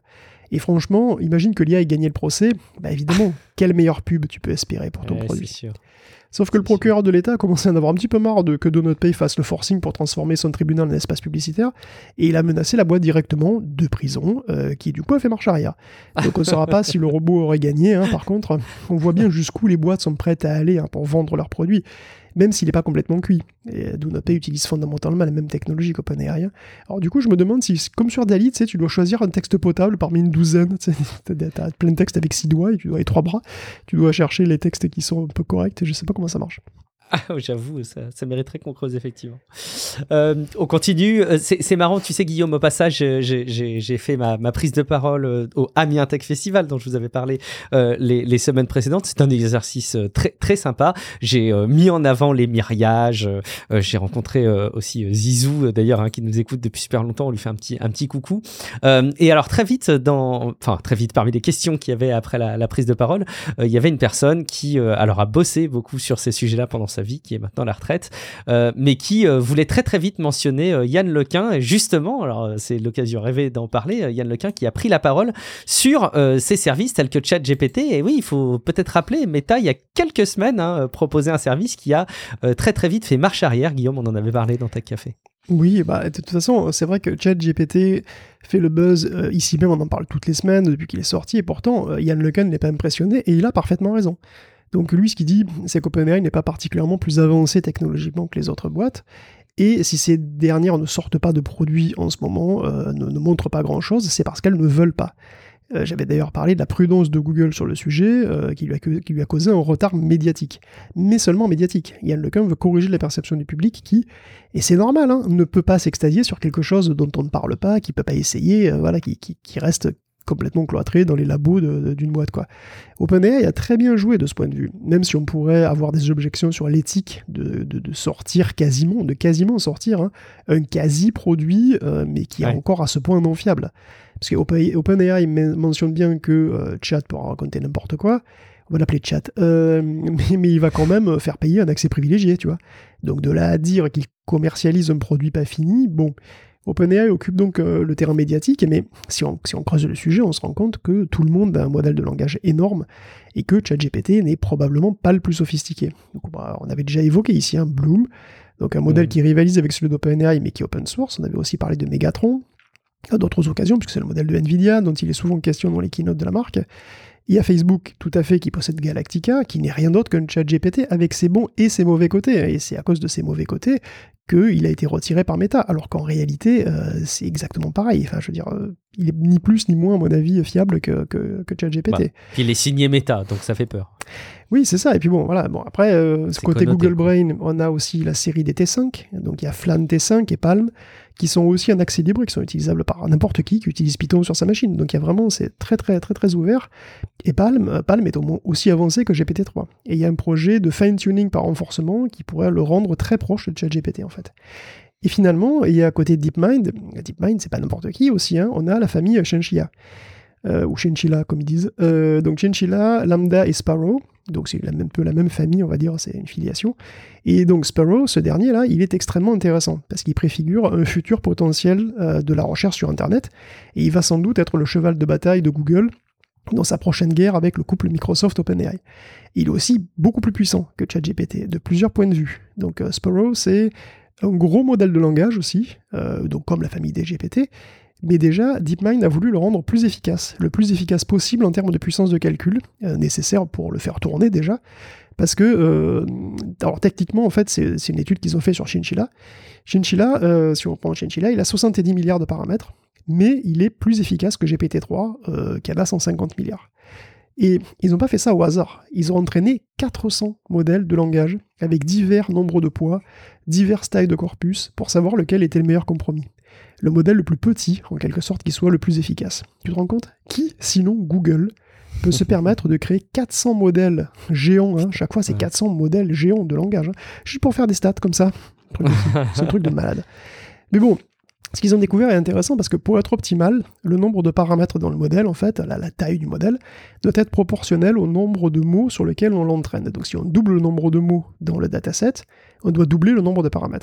Et franchement, imagine que l'I A ait gagné le procès, bah évidemment, quelle meilleure pub tu peux espérer pour ton ouais, produit. c'est sûr. Sauf que le procureur de l'État a commencé à en avoir un petit peu marre de que DoNotPay fasse le forcing pour transformer son tribunal en espace publicitaire, et il a menacé la boîte directement de prison, euh, qui du coup a fait marche arrière. Donc on ne saura pas si le robot aurait gagné, hein. Par contre, on voit bien jusqu'où les boîtes sont prêtes à aller, hein, pour vendre leurs produits, même s'il n'est pas complètement cuit. Et DoNotPay utilise fondamentalement la même technologie qu'OpenAI. Alors du coup, je me demande si, comme sur DALL-E, tu sais, tu dois choisir un texte potable parmi une douzaine, tu as plein de textes avec six doigts et tu dois, et trois bras, tu dois chercher les textes qui sont un peu corrects, et je sais pas comment ça marche. Ah, j'avoue, ça, ça mériterait qu'on creuse, effectivement. Euh, on continue. C'est, c'est marrant, tu sais, Guillaume, au passage, j'ai, j'ai, j'ai fait ma, ma prise de parole au Amiens Tech Festival, dont je vous avais parlé euh, les, les semaines précédentes. C'est un exercice très, très sympa. J'ai euh, mis en avant les myriages. Euh, j'ai rencontré euh, aussi Zizou, d'ailleurs, hein, qui nous écoute depuis super longtemps. On lui fait un petit, un petit coucou. Euh, et alors, très vite, dans, enfin, très vite, parmi les questions qu'il y avait après la, la prise de parole, euh, il y avait une personne qui euh, alors, a bossé beaucoup sur ces sujets-là pendant sa vie, qui est maintenant à la retraite, euh, mais qui euh, voulait très très vite mentionner euh, Yann Lequin, et justement, alors c'est l'occasion rêvée d'en parler, euh, Yann Lequin qui a pris la parole sur euh, ces services tels que ChatGPT. Et oui, il faut peut-être rappeler, Meta, il y a quelques semaines, hein, proposé un service qui a euh, très très vite fait marche arrière. Guillaume, on en avait parlé dans Tech Café. Oui, bah, de toute façon, c'est vrai que ChatGPT fait le buzz, euh, ici même on en parle toutes les semaines depuis qu'il est sorti, et pourtant euh, Yann Lequin n'est pas impressionné, et il a parfaitement raison. Donc lui, ce qu'il dit, c'est qu'OpenAI n'est pas particulièrement plus avancé technologiquement que les autres boîtes, et si ces dernières ne sortent pas de produits en ce moment, euh, ne, ne montrent pas grand-chose, c'est parce qu'elles ne veulent pas. Euh, j'avais d'ailleurs parlé de la prudence de Google sur le sujet, euh, qui, lui a, qui lui a causé un retard médiatique. Mais seulement médiatique. Yann Lequin veut corriger la perception du public qui, et c'est normal, hein, ne peut pas s'extasier sur quelque chose dont on ne parle pas, qui ne peut pas essayer, euh, voilà, qui, qui, qui reste complètement cloîtré dans les labos de, de, d'une boîte, quoi. OpenAI a très bien joué de ce point de vue, même si on pourrait avoir des objections sur l'éthique de, de, de sortir quasiment, de quasiment sortir hein, un quasi-produit, euh, mais qui est ouais. encore à ce point non fiable. Parce que OpenAI mentionne bien que euh, Chat pourra raconter n'importe quoi, on va l'appeler Chat, euh, mais, mais il va quand même faire payer un accès privilégié, tu vois. Donc de là à dire qu'il commercialise un produit pas fini, bon... OpenAI occupe donc euh, le terrain médiatique, mais si on, si on creuse le sujet, on se rend compte que tout le monde a un modèle de langage énorme et que ChatGPT n'est probablement pas le plus sophistiqué. Donc, bah, on avait déjà évoqué ici un hein, Bloom, donc un modèle mmh. qui rivalise avec celui d'OpenAI mais qui est open source. On avait aussi parlé de Megatron à d'autres occasions, puisque c'est le modèle de Nvidia dont il est souvent question dans les keynotes de la marque. Il y a Facebook, tout à fait, qui possède Galactica, qui n'est rien d'autre qu'un ChatGPT avec ses bons et ses mauvais côtés. Et c'est à cause de ses mauvais côtés qu'il a été retiré par Meta, alors qu'en réalité, euh, c'est exactement pareil. Enfin, je veux dire, euh, il est ni plus ni moins, à mon avis, fiable que, que, que ChatGPT. Bah, il est signé Meta, donc ça fait peur. Oui, c'est ça. Et puis bon, voilà. Bon, après, euh, côté connoté, Google Brain, on a aussi la série des T cinq. Donc il y a Flan T cinq et Palm, qui sont aussi en accès libre et qui sont utilisables par n'importe qui qui utilise Python sur sa machine. Donc il y a vraiment, c'est très très très très ouvert. Et Palm, Palm est au moins aussi avancé que G P T trois. Et il y a un projet de fine-tuning par renforcement qui pourrait le rendre très proche de ChatGPT en fait. Et finalement, il y a à côté de DeepMind, DeepMind c'est pas n'importe qui aussi, hein, on a la famille Chinchilla, euh, ou Chinchilla comme ils disent. Euh, donc Chinchilla, Lambda et Sparrow. Donc c'est un peu la même famille, on va dire, c'est une filiation. Et donc Sparrow, ce dernier-là, il est extrêmement intéressant, parce qu'il préfigure un futur potentiel euh, de la recherche sur Internet, et il va sans doute être le cheval de bataille de Google dans sa prochaine guerre avec le couple Microsoft-OpenAI. Il est aussi beaucoup plus puissant que ChatGPT, de plusieurs points de vue. Donc euh, Sparrow, c'est un gros modèle de langage aussi, euh, donc comme la famille des G P T, mais déjà, DeepMind a voulu le rendre plus efficace, le plus efficace possible en termes de puissance de calcul, euh, nécessaire pour le faire tourner déjà, parce que, euh, alors techniquement, en fait, c'est, c'est une étude qu'ils ont fait sur Chinchilla. Chinchilla, euh, si on prend Chinchilla, il a soixante-dix milliards de paramètres, mais il est plus efficace que G P T trois, euh, qui en a cent cinquante milliards. Et ils n'ont pas fait ça au hasard. Ils ont entraîné quatre cents modèles de langage avec divers nombres de poids, diverses tailles de corpus, pour savoir lequel était le meilleur compromis. Le modèle le plus petit, en quelque sorte, qui soit le plus efficace. Tu te rends compte ? Qui, sinon Google, peut se permettre de créer quatre cents modèles géants, hein, chaque fois c'est quatre cents modèles géants de langage, hein, juste pour faire des stats comme ça. C'est un truc de malade. Mais bon, ce qu'ils ont découvert est intéressant parce que pour être optimal, le nombre de paramètres dans le modèle, en fait, la, la taille du modèle, doit être proportionnel au nombre de mots sur lesquels on l'entraîne. Donc si on double le nombre de mots dans le dataset, on doit doubler le nombre de paramètres.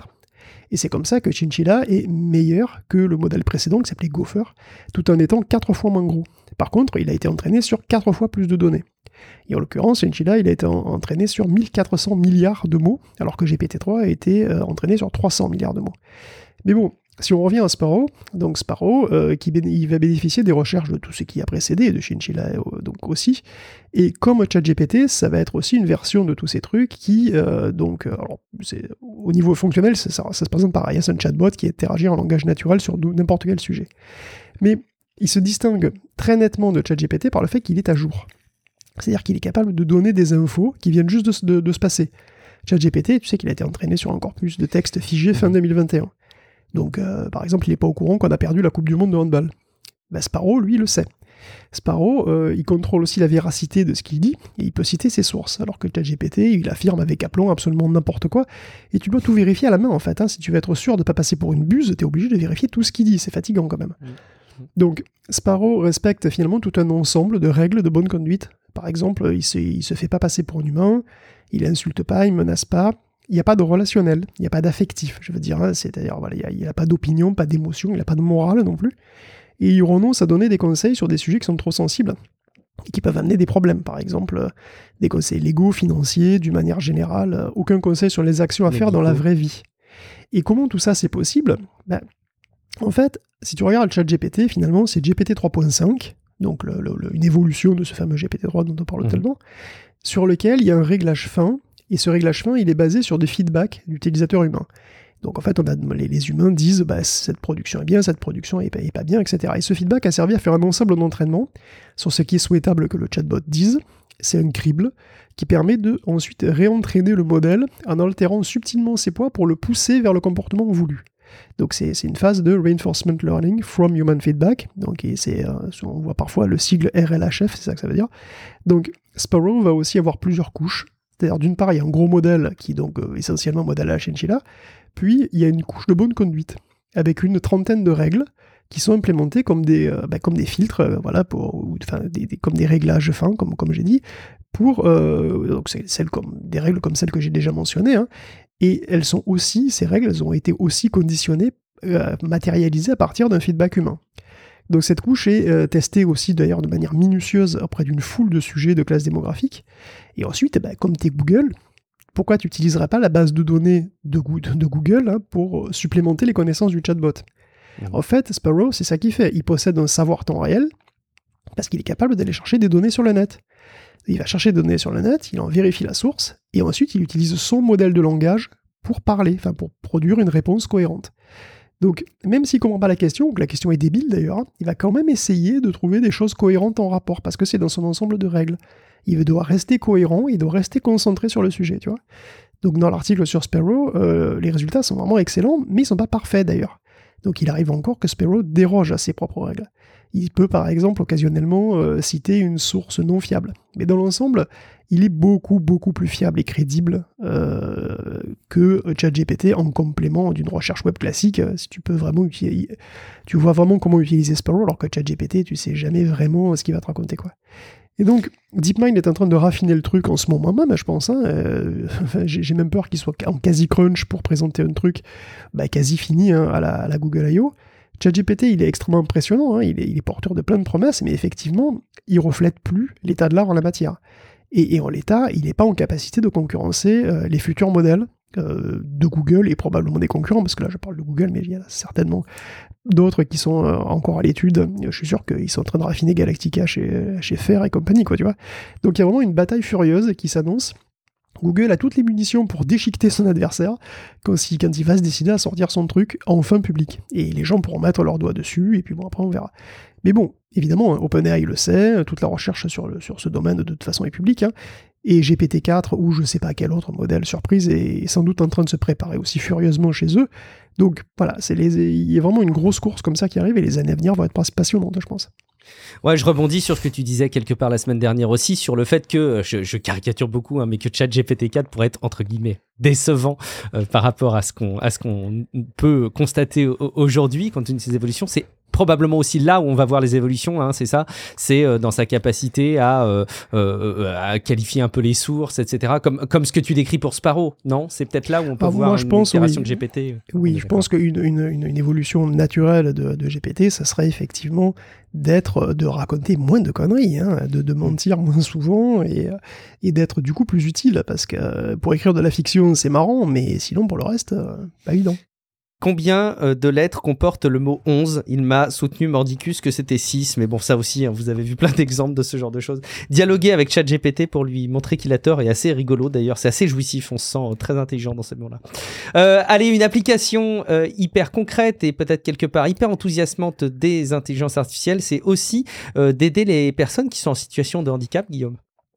Et c'est comme ça que Chinchilla est meilleur que le modèle précédent qui s'appelait Gopher, tout en étant quatre fois moins gros. Par contre, il a été entraîné sur quatre fois plus de données. Et en l'occurrence, Chinchilla, il a été en- entraîné sur mille quatre cents milliards de mots, alors que G P T trois a été euh, entraîné sur trois cents milliards de mots. Mais bon, si on revient à Sparrow, donc Sparrow, euh, qui béné- il va bénéficier des recherches de tout ce qui a précédé, et de Chinchilla euh, donc aussi. Et comme ChatGPT, ça va être aussi une version de tous ces trucs qui, euh, donc, euh, alors, c'est, au niveau fonctionnel, ça, ça- ça se présente pareil. C'est un chatbot qui interagit en langage naturel sur d'où- n'importe quel sujet. Mais il se distingue très nettement de ChatGPT par le fait qu'il est à jour. C'est-à-dire qu'il est capable de donner des infos qui viennent juste de, se- de- de se passer. ChatGPT, tu sais qu'il a été entraîné sur un corpus de textes figés fin deux mille vingt et un. Donc, euh, par exemple, il n'est pas au courant qu'on a perdu la Coupe du Monde de handball. Ben, Sparrow, lui, le sait. Sparrow, euh, il contrôle aussi la véracité de ce qu'il dit, et il peut citer ses sources, alors que ChatGPT, il affirme avec aplomb absolument n'importe quoi, et tu dois tout vérifier à la main, en fait. Hein. Si tu veux être sûr de ne pas passer pour une buse, tu es obligé de vérifier tout ce qu'il dit, c'est fatigant quand même. Mmh. Donc, Sparrow respecte finalement tout un ensemble de règles de bonne conduite. Par exemple, il se, il se fait pas passer pour un humain, il insulte pas, il menace pas, il n'y a pas de relationnel, il n'y a pas d'affectif, je veux dire, hein, c'est-à-dire voilà, il n'y a, a pas d'opinion, pas d'émotion, il n'y a pas de morale non plus, et il renonce à donner des conseils sur des sujets qui sont trop sensibles, et qui peuvent amener des problèmes, par exemple, euh, des conseils légaux, financiers, d'une manière générale, euh, aucun conseil sur les actions à Les faire dans légaux. la vraie vie. Et comment tout ça c'est possible? Ben, en fait, si tu regardes le chat G P T, finalement, c'est G P T trois point cinq, donc le, le, le, une évolution de ce fameux G P T trois dont on parle mmh. tellement, sur lequel il y a un réglage fin, et ce réglage fin, il est basé sur des feedbacks d'utilisateurs humains. Donc en fait, on a, les, les humains disent bah, cette production est bien, cette production est pas, est pas bien, et cetera. Et ce feedback a servi à faire un ensemble d'entraînement sur ce qui est souhaitable que le chatbot dise. C'est un crible qui permet de ensuite réentraîner le modèle en altérant subtilement ses poids pour le pousser vers le comportement voulu. Donc c'est, c'est une phase de Reinforcement Learning from Human Feedback. Donc et c'est, euh, on voit parfois le sigle R L H F, c'est ça que ça veut dire. Donc Sparrow va aussi avoir plusieurs couches. C'est-à-dire d'une part, il y a un gros modèle qui est donc euh, essentiellement modèle à la Chinchilla, puis il y a une couche de bonne conduite, avec une trentaine de règles qui sont implémentées comme des, euh, bah, comme des filtres, euh, voilà, pour, ou, des, des, comme des réglages fins, comme, comme j'ai dit, pour euh, donc c'est celles comme, des règles comme celles que j'ai déjà mentionnées, hein, et elles sont aussi, ces règles, elles ont été aussi conditionnées, euh, matérialisées à partir d'un feedback humain. Donc cette couche est euh, testée aussi d'ailleurs de manière minutieuse auprès d'une foule de sujets de classe démographique. Et ensuite, bah, comme tu es Google, pourquoi tu n'utiliserais pas la base de données de, de Google hein, pour supplémenter les connaissances du chatbot ? Mmh. En fait, Sparrow, c'est ça qu'il fait. Il possède un savoir temps réel parce qu'il est capable d'aller chercher des données sur le net. Il va chercher des données sur le net, il en vérifie la source, et ensuite il utilise son modèle de langage pour parler, enfin pour produire une réponse cohérente. Donc, même s'il ne comprend pas la question, ou que la question est débile d'ailleurs, hein, il va quand même essayer de trouver des choses cohérentes en rapport, parce que c'est dans son ensemble de règles. Il doit rester cohérent, il doit rester concentré sur le sujet, tu vois. Donc, dans l'article sur Sparrow, euh, les résultats sont vraiment excellents, mais ils ne sont pas parfaits d'ailleurs. Donc, il arrive encore que Sparrow déroge à ses propres règles. Il peut, par exemple, occasionnellement euh, citer une source non fiable. Mais dans l'ensemble, il est beaucoup, beaucoup plus fiable et crédible euh, que ChatGPT en complément d'une recherche web classique. Si tu peux vraiment utiliser, tu vois vraiment comment utiliser Sparrow, alors que ChatGPT, tu sais jamais vraiment ce qu'il va te raconter, quoi. Et donc, DeepMind est en train de raffiner le truc en ce moment même, je pense. Hein, euh, j'ai, j'ai même peur qu'il soit en quasi crunch pour présenter un truc bah, quasi fini hein, à, la, à la Google I O. ChatGPT, il est extrêmement impressionnant, hein, il, est, il est porteur de plein de promesses, mais effectivement, il reflète plus l'état de l'art en la matière. Et, et en l'état, il n'est pas en capacité de concurrencer euh, les futurs modèles euh, de Google et probablement des concurrents, parce que là, je parle de Google, mais il y a certainement d'autres qui sont euh, encore à l'étude. Je suis sûr qu'ils sont en train de raffiner Galactica chez, chez Fair et compagnie, quoi, tu vois. Donc il y a vraiment une bataille furieuse qui s'annonce. Google a toutes les munitions pour déchiqueter son adversaire quand, si, quand il va se décider à sortir son truc enfin public. Et les gens pourront mettre leurs doigts dessus, et puis bon, après on verra. Mais bon, évidemment, OpenAI le sait, toute la recherche sur, le, sur ce domaine de toute façon est publique, hein, et G P T quatre, ou je sais pas quel autre modèle surprise, est sans doute en train de se préparer aussi furieusement chez eux. Donc voilà, c'est les, il y a vraiment une grosse course comme ça qui arrive, et les années à venir vont être passionnantes, je pense. Ouais, je rebondis sur ce que tu disais quelque part la semaine dernière aussi, sur le fait que, je, je caricature beaucoup, hein, mais que ChatGPT quatre pourrait être, entre guillemets, décevant euh, par rapport à ce qu'on, à ce qu'on peut constater aujourd'hui, compte tenu de ces évolutions. C'est probablement aussi là où on va voir les évolutions, hein, c'est ça, c'est euh, dans sa capacité à, euh, euh, à qualifier un peu les sources, et cetera. Comme, comme ce que tu décris pour Sparrow, non? C'est peut-être là où on peut bah, voir moi, je une pense, itération oui. de G P T. Oui, je pense qu'une une, une, une évolution naturelle de, de G P T, ça serait effectivement d'être, de raconter moins de conneries, hein, de, de mentir moins souvent et, et d'être du coup plus utile, parce que pour écrire de la fiction, c'est marrant, mais sinon pour le reste, pas évident. Combien euh, de lettres comporte le mot onze? Il m'a soutenu Mordicus que c'était six, mais bon, ça aussi, hein, vous avez vu plein d'exemples de ce genre de choses. Dialoguer avec ChatGPT pour lui montrer qu'il a tort est assez rigolo, d'ailleurs, c'est assez jouissif, on se sent euh, très intelligent dans ces moments-là. Euh, allez, une application euh, hyper concrète et peut-être quelque part hyper enthousiasmante des intelligences artificielles, c'est aussi euh, d'aider les personnes qui sont en situation de handicap, Guillaume.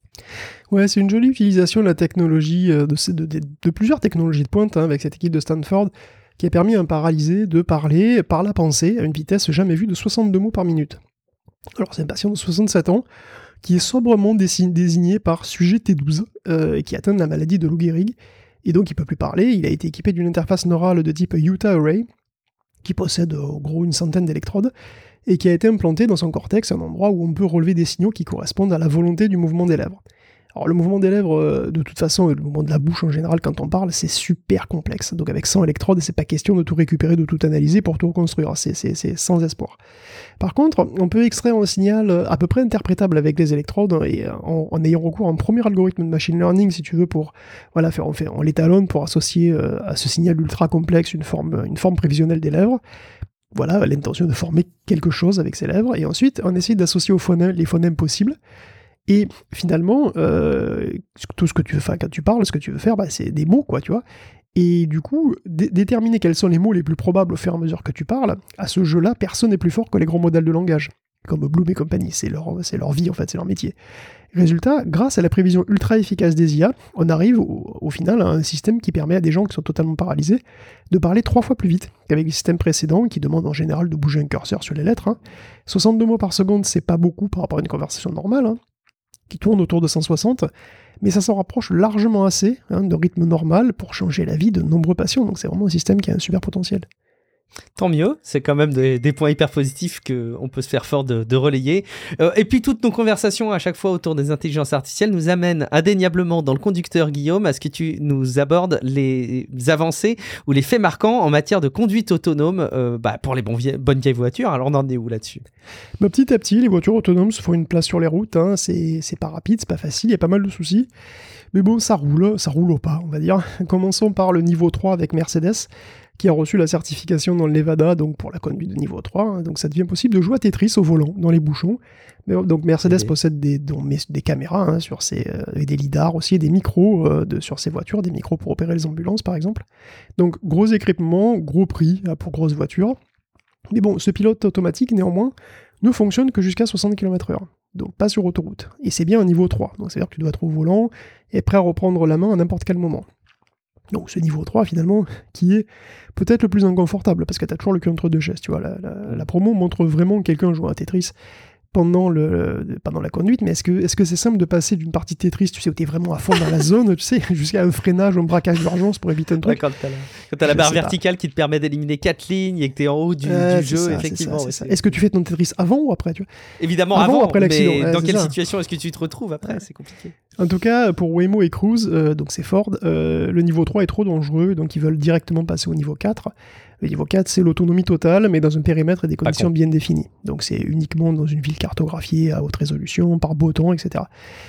Ouais, c'est une jolie utilisation de la technologie, euh, de, de, de, de plusieurs technologies de pointe, hein, avec cette équipe de Stanford, qui a permis à un paralysé de parler par la pensée à une vitesse jamais vue de soixante-deux mots par minute. Alors c'est un patient de soixante-sept ans qui est sobrement désigné par sujet T douze euh, et qui atteint de la maladie de Lou Gehrig, et donc il peut plus parler. Il a été équipé d'une interface neurale de type Utah Array qui possède en gros une centaine d'électrodes et qui a été implantée dans son cortex, un endroit où on peut relever des signaux qui correspondent à la volonté du mouvement des lèvres. Alors le mouvement des lèvres, euh, de toute façon, et le mouvement de la bouche en général quand on parle, c'est super complexe. Donc avec cent électrodes, c'est pas question de tout récupérer, de tout analyser pour tout reconstruire. C'est, c'est, c'est sans espoir. Par contre, on peut extraire un signal à peu près interprétable avec les électrodes et en, en ayant recours à un premier algorithme de machine learning, si tu veux, pour voilà, faire, on, fait, on l'étalonne pour associer euh, à ce signal ultra complexe une forme, une forme prévisionnelle des lèvres. Voilà, l'intention de former quelque chose avec ses lèvres. Et ensuite, on essaie d'associer aux phonèmes les phonèmes possibles. Et finalement, euh, tout ce que tu veux faire quand tu parles, ce que tu veux faire, bah, c'est des mots, quoi, tu vois. Et du coup, dé- déterminer quels sont les mots les plus probables au fur et à mesure que tu parles, à ce jeu-là, personne n'est plus fort que les grands modèles de langage, comme Bloom et compagnie. C'est leur, c'est leur vie, en fait, c'est leur métier. Résultat, grâce à la prévision ultra efficace des I A, on arrive au, au final à un système qui permet à des gens qui sont totalement paralysés de parler trois fois plus vite qu'avec les systèmes précédents, qui demandent en général de bouger un curseur sur les lettres. Hein. soixante-deux mots par seconde, c'est pas beaucoup par rapport à une conversation normale, hein, qui tourne autour de cent soixante, mais ça s'en rapproche largement assez hein, de rythme normal pour changer la vie de nombreux patients. Donc c'est vraiment un système qui a un super potentiel. Tant mieux, c'est quand même des, des points hyper positifs qu'on peut se faire fort de, de relayer. Euh, et puis toutes nos conversations à chaque fois autour des intelligences artificielles nous amènent indéniablement dans le conducteur, Guillaume, à ce que tu nous abordes les avancées ou les faits marquants en matière de conduite autonome euh, bah, pour les bons vie- bonnes vieilles voitures. Alors on en est où là-dessus? bah, Petit à petit, les voitures autonomes se font une place sur les routes. Hein. C'est, c'est pas rapide, c'est pas facile, il y a pas mal de soucis. Mais bon, ça roule, ça roule au pas, on va dire. Commençons par le niveau trois avec Mercedes, qui a reçu la certification dans le Nevada, donc pour la conduite de niveau trois. Hein. Donc ça devient possible de jouer à Tetris au volant, dans les bouchons. Mais, donc Mercedes Oui. possède des, donc, des caméras hein, sur ses, euh, et des lidars aussi, et des micros euh, de, sur ses voitures, des micros pour opérer les ambulances par exemple. Donc gros équipement, gros prix hein, pour grosses voitures. Mais bon, ce pilote automatique néanmoins ne fonctionne que jusqu'à soixante kilomètres heure. Donc pas sur autoroute. Et c'est bien un niveau trois. Donc c'est-à-dire que tu dois être au volant et prêt à reprendre la main à n'importe quel moment. Donc ce niveau trois finalement, qui est peut-être le plus inconfortable, parce que tu as toujours le cul entre deux chaises, tu vois. La, la, la promo montre vraiment quelqu'un jouer à Tetris pendant, le, pendant la conduite, mais est-ce que, est-ce que c'est simple de passer d'une partie de Tetris, tu sais, où tu es vraiment à fond dans la zone, tu sais, jusqu'à un freinage ou un braquage d'urgence pour éviter un truc. Ouais, quand tu as la, quand t'as la barre verticale pas. Qui te permet d'éliminer quatre lignes et que tu es en haut du, euh, du jeu, ça, effectivement. C'est ça, ouais, c'est ça. Est-ce que tu fais ton Tetris avant ou après tu vois Évidemment avant, avant après l'accident. Mais ouais, dans quelle ça. situation est-ce que tu te retrouves après ouais. C'est compliqué. En tout cas, pour Waymo et Cruise, euh, donc c'est Ford, euh, le niveau trois est trop dangereux, donc ils veulent directement passer au niveau quatre. Le niveau quatre, c'est l'autonomie totale, mais dans un périmètre et des conditions bien définies. Donc c'est uniquement dans une ville cartographiée à haute résolution, par beau temps, et cetera.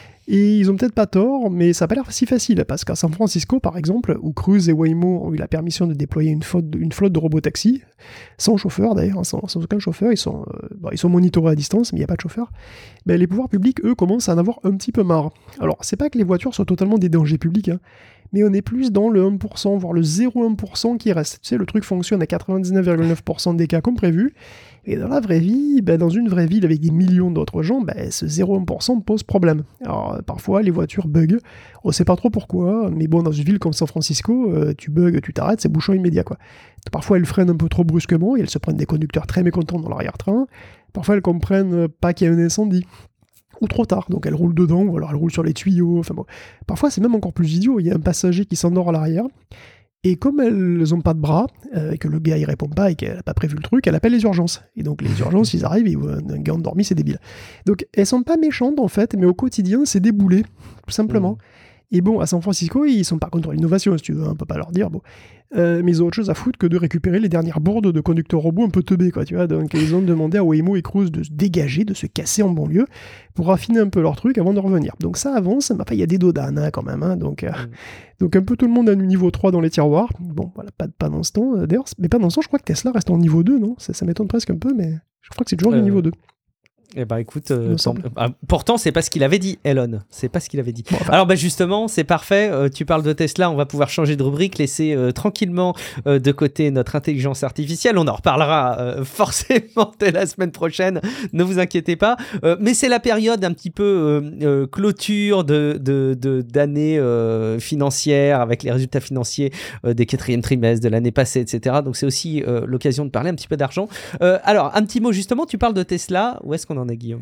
Et ils ont peut-être pas tort, mais ça n'a pas l'air si facile, parce qu'à San Francisco, par exemple, où Cruise et Waymo ont eu la permission de déployer une flotte de, une flotte de robotaxis, sans chauffeur d'ailleurs, sans, sans aucun chauffeur, ils sont, euh, bon, ils sont monitorés à distance, mais il n'y a pas de chauffeur, ben, les pouvoirs publics, eux, commencent à en avoir un petit peu marre. Alors, c'est pas que les voitures soient totalement des dangers publics, hein, mais on est plus dans le un pour cent, voire le zéro virgule un pour cent qui reste. Tu sais, le truc fonctionne à quatre-vingt-dix-neuf virgule neuf pour cent des cas comme prévu, et dans la vraie vie, ben, dans une vraie ville avec des millions d'autres gens, ben, ce zéro virgule un pour cent pose problème. Alors, parfois, les voitures bug, on sait pas trop pourquoi, mais bon, dans une ville comme San Francisco, euh, tu bugs, tu t'arrêtes, c'est bouchon immédiat, quoi. Parfois, elles freinent un peu trop brusquement, et elles se prennent des conducteurs très mécontents dans l'arrière-train. Parfois, elles comprennent pas qu'il y a un incendie. Ou trop tard, donc elles roulent dedans, ou alors elles roulent sur les tuyaux, enfin bon. Parfois, c'est même encore plus idiot, il y a un passager qui s'endort à l'arrière, Et comme elles n'ont pas de bras, euh, et que le gars il répond pas et qu'elle n'a pas prévu le truc, elle appelle les urgences. Et donc les urgences, ils arrivent, ils voient un gars endormi, c'est débile. Donc elles sont pas méchantes en fait, mais au quotidien, c'est des boulets, tout simplement. Mmh. Et bon, à San Francisco, ils sont pas contre l'innovation, si tu veux, on peut pas leur dire. Bon. Euh, mais ils ont autre chose à foutre que de récupérer les dernières bourdes de conducteurs robots un peu teubés, quoi, tu vois. Donc ils ont demandé à Waymo et Cruise de se dégager, de se casser en banlieue pour affiner un peu leur truc avant de revenir. Donc ça avance, mais enfin, il y a des dodanes hein, quand même, hein, donc, euh, mmh. donc un peu tout le monde a du niveau trois dans les tiroirs. Bon, voilà, pas, pas dans ce temps, euh, d'ailleurs, mais pas dans ce temps, je crois que Tesla reste en niveau deux, non ça, ça m'étonne presque un peu, mais je crois que c'est toujours euh... du niveau deux. Eh ben écoute, euh, tant... ah, pourtant c'est pas ce qu'il avait dit, Elon. C'est pas ce qu'il avait dit. Bon, enfin... Alors bah justement, c'est parfait. Euh, tu parles de Tesla, on va pouvoir changer de rubrique, laisser euh, tranquillement euh, de côté notre intelligence artificielle. On en reparlera euh, forcément dès la semaine prochaine. Ne vous inquiétez pas. Euh, mais c'est la période un petit peu euh, euh, clôture de, de, de d'année euh, financière avec les résultats financiers euh, des quatrièmes trimestres de l'année passée, et cetera. Donc c'est aussi euh, l'occasion de parler un petit peu d'argent. Euh, alors un petit mot justement. Tu parles de Tesla. Où est-ce qu'on en est, Guillaume ?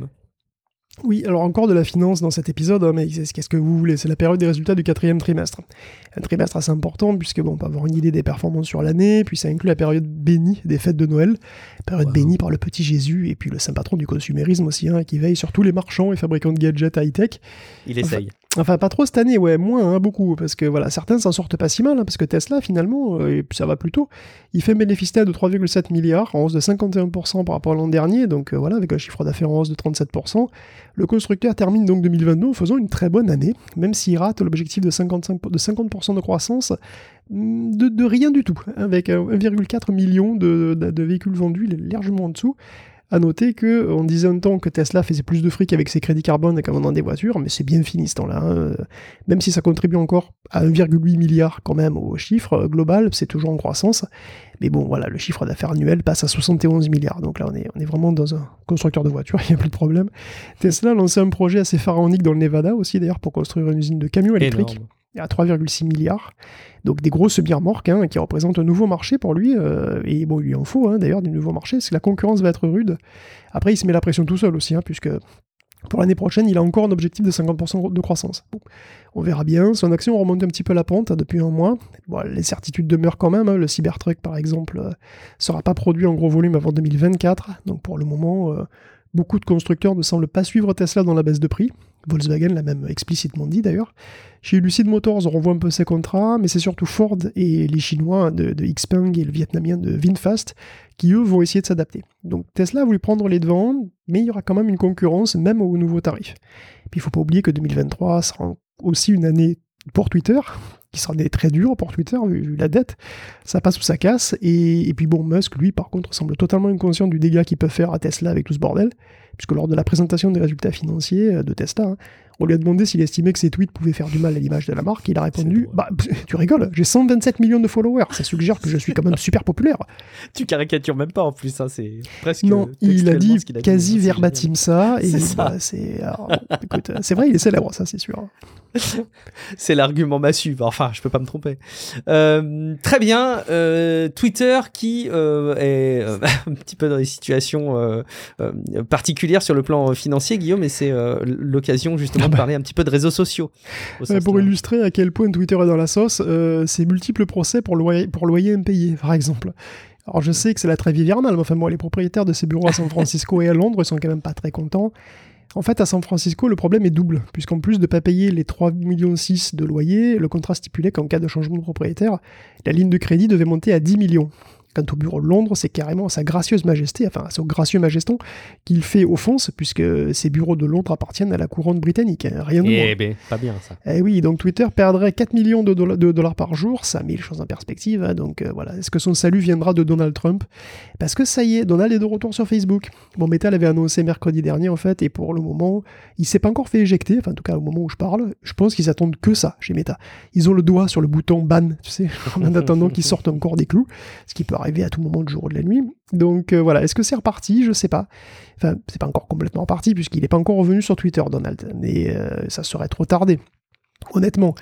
Oui, alors encore de la finance dans cet épisode, hein, mais qu'est-ce que vous voulez ? C'est la période des résultats du quatrième trimestre. Un trimestre assez important, puisque bon, on peut avoir une idée des performances sur l'année, puis ça inclut la période bénie des fêtes de Noël, période wow. bénie par le petit Jésus, et puis le saint patron du consumérisme aussi, hein, qui veille sur tous les marchands et fabricants de gadgets high-tech. Il essaye. Enfin, Enfin, pas trop cette année, ouais, moins, hein, beaucoup, parce que voilà, certains s'en sortent pas si mal, hein, parce que Tesla, finalement, euh, et ça va plutôt, il fait un bénéfice net de trois virgule sept milliards, en hausse de cinquante et un pour cent par rapport à l'an dernier, donc euh, voilà, avec un chiffre d'affaires en hausse de trente-sept pour cent. Le constructeur termine donc deux mille vingt-deux en faisant une très bonne année, même s'il rate l'objectif de, cinquante-cinq, de cinquante pour cent de croissance, de, de rien du tout, avec un virgule quatre million de, de, de véhicules vendus, il est largement en dessous. À noter qu'on disait un temps que Tesla faisait plus de fric avec ses crédits carbone qu'en vendant des voitures, mais c'est bien fini ce temps-là. Hein. Même si ça contribue encore à un virgule huit milliard quand même au chiffre global, c'est toujours en croissance. Mais bon, voilà, le chiffre d'affaires annuel passe à soixante et onze milliards. Donc là, on est, on est vraiment dans un constructeur de voitures, il n'y a plus de problème. Tesla a lancé un projet assez pharaonique dans le Nevada aussi, d'ailleurs, pour construire une usine de camions électriques. Énorme. À trois virgule six milliards. Donc des grosses semi-remorques hein, qui représentent un nouveau marché pour lui. Euh, et bon, il lui en faut hein, d'ailleurs des nouveaux marchés, parce que la concurrence va être rude. Après, il se met la pression tout seul aussi, hein, puisque pour l'année prochaine, il a encore un objectif de cinquante pour cent de croissance. Bon, on verra bien. Son action remonte un petit peu la pente hein, depuis un mois. Bon, les certitudes demeurent quand même. Hein. Le Cybertruck, par exemple, ne euh, sera pas produit en gros volume avant deux mille vingt-quatre. Donc pour le moment, euh, beaucoup de constructeurs ne semblent pas suivre Tesla dans la baisse de prix. Volkswagen l'a même explicitement dit d'ailleurs. Chez Lucid Motors, on revoit un peu ses contrats, mais c'est surtout Ford et les Chinois de, de Xpeng et le Vietnamien de VinFast qui, eux, vont essayer de s'adapter. Donc Tesla a voulu prendre les devants, mais il y aura quand même une concurrence, même aux nouveaux tarifs. Puis il ne faut pas oublier que deux mille vingt-trois sera aussi une année pour Twitter, qui sera une année très dure pour Twitter, vu la dette. Ça passe ou ça casse. Et, et puis bon, Musk, lui, par contre, semble totalement inconscient du dégât qu'il peut faire à Tesla avec tout ce bordel, puisque lors de la présentation des résultats financiers de Tesla, hein, on lui a demandé s'il estimait que ses tweets pouvaient faire du mal à l'image de la marque. Il a répondu, bah, tu rigoles, j'ai cent vingt-sept millions de followers, ça suggère que je suis quand même super populaire. Tu caricatures même pas en plus, hein, c'est presque... Non, il a dit a quasi dit, verbatim ça, et c'est, ça. Bah, c'est, alors, écoute, c'est vrai, il est célèbre, ça c'est sûr. C'est l'argument massu, enfin, je peux pas me tromper. Euh, très bien, euh, Twitter qui euh, est euh, un petit peu dans des situations euh, euh, particulières sur le plan financier, Guillaume, et c'est euh, l'occasion justement ah bah. de parler un petit peu de réseaux sociaux. Ouais, pour illustrer à quel point Twitter est dans la sauce, euh, c'est multiples procès pour loyer, pour loyer impayé, par exemple. Alors je sais que c'est la trêve hivernale, mais enfin moi, les propriétaires de ces bureaux à San Francisco et à Londres ils sont quand même pas très contents. En fait, à San Francisco, le problème est double, puisqu'en plus de ne pas payer les trois virgule six millions de loyer, le contrat stipulait qu'en cas de changement de propriétaire, la ligne de crédit devait monter à dix millions. Quant au bureau de Londres, c'est carrément sa gracieuse majesté, enfin son gracieux majeston, qu'il fait offense, puisque ces bureaux de Londres appartiennent à la couronne britannique, hein, rien de moins. Eh ben, pas bien ça. Eh oui, donc Twitter perdrait quatre millions de, dolla- de dollars par jour, ça met les choses en perspective, hein, donc euh, voilà. Est-ce que son salut viendra de Donald Trump ? Parce que ça y est, Donald est de retour sur Facebook. Bon, Meta l'avait annoncé mercredi dernier en fait, et pour le moment, il s'est pas encore fait éjecter, enfin en tout cas au moment où je parle, je pense qu'ils attendent que ça chez Meta. Ils ont le doigt sur le bouton ban, tu sais, en attendant qu'ils sortent encore des clous, ce qui peut arriver à tout moment du jour ou de la nuit. Donc euh, voilà, est-ce que c'est reparti ? Je sais pas. Enfin, c'est pas encore complètement reparti puisqu'il n'est pas encore revenu sur Twitter, Donald. Mais euh, ça serait trop tardé. Honnêtement,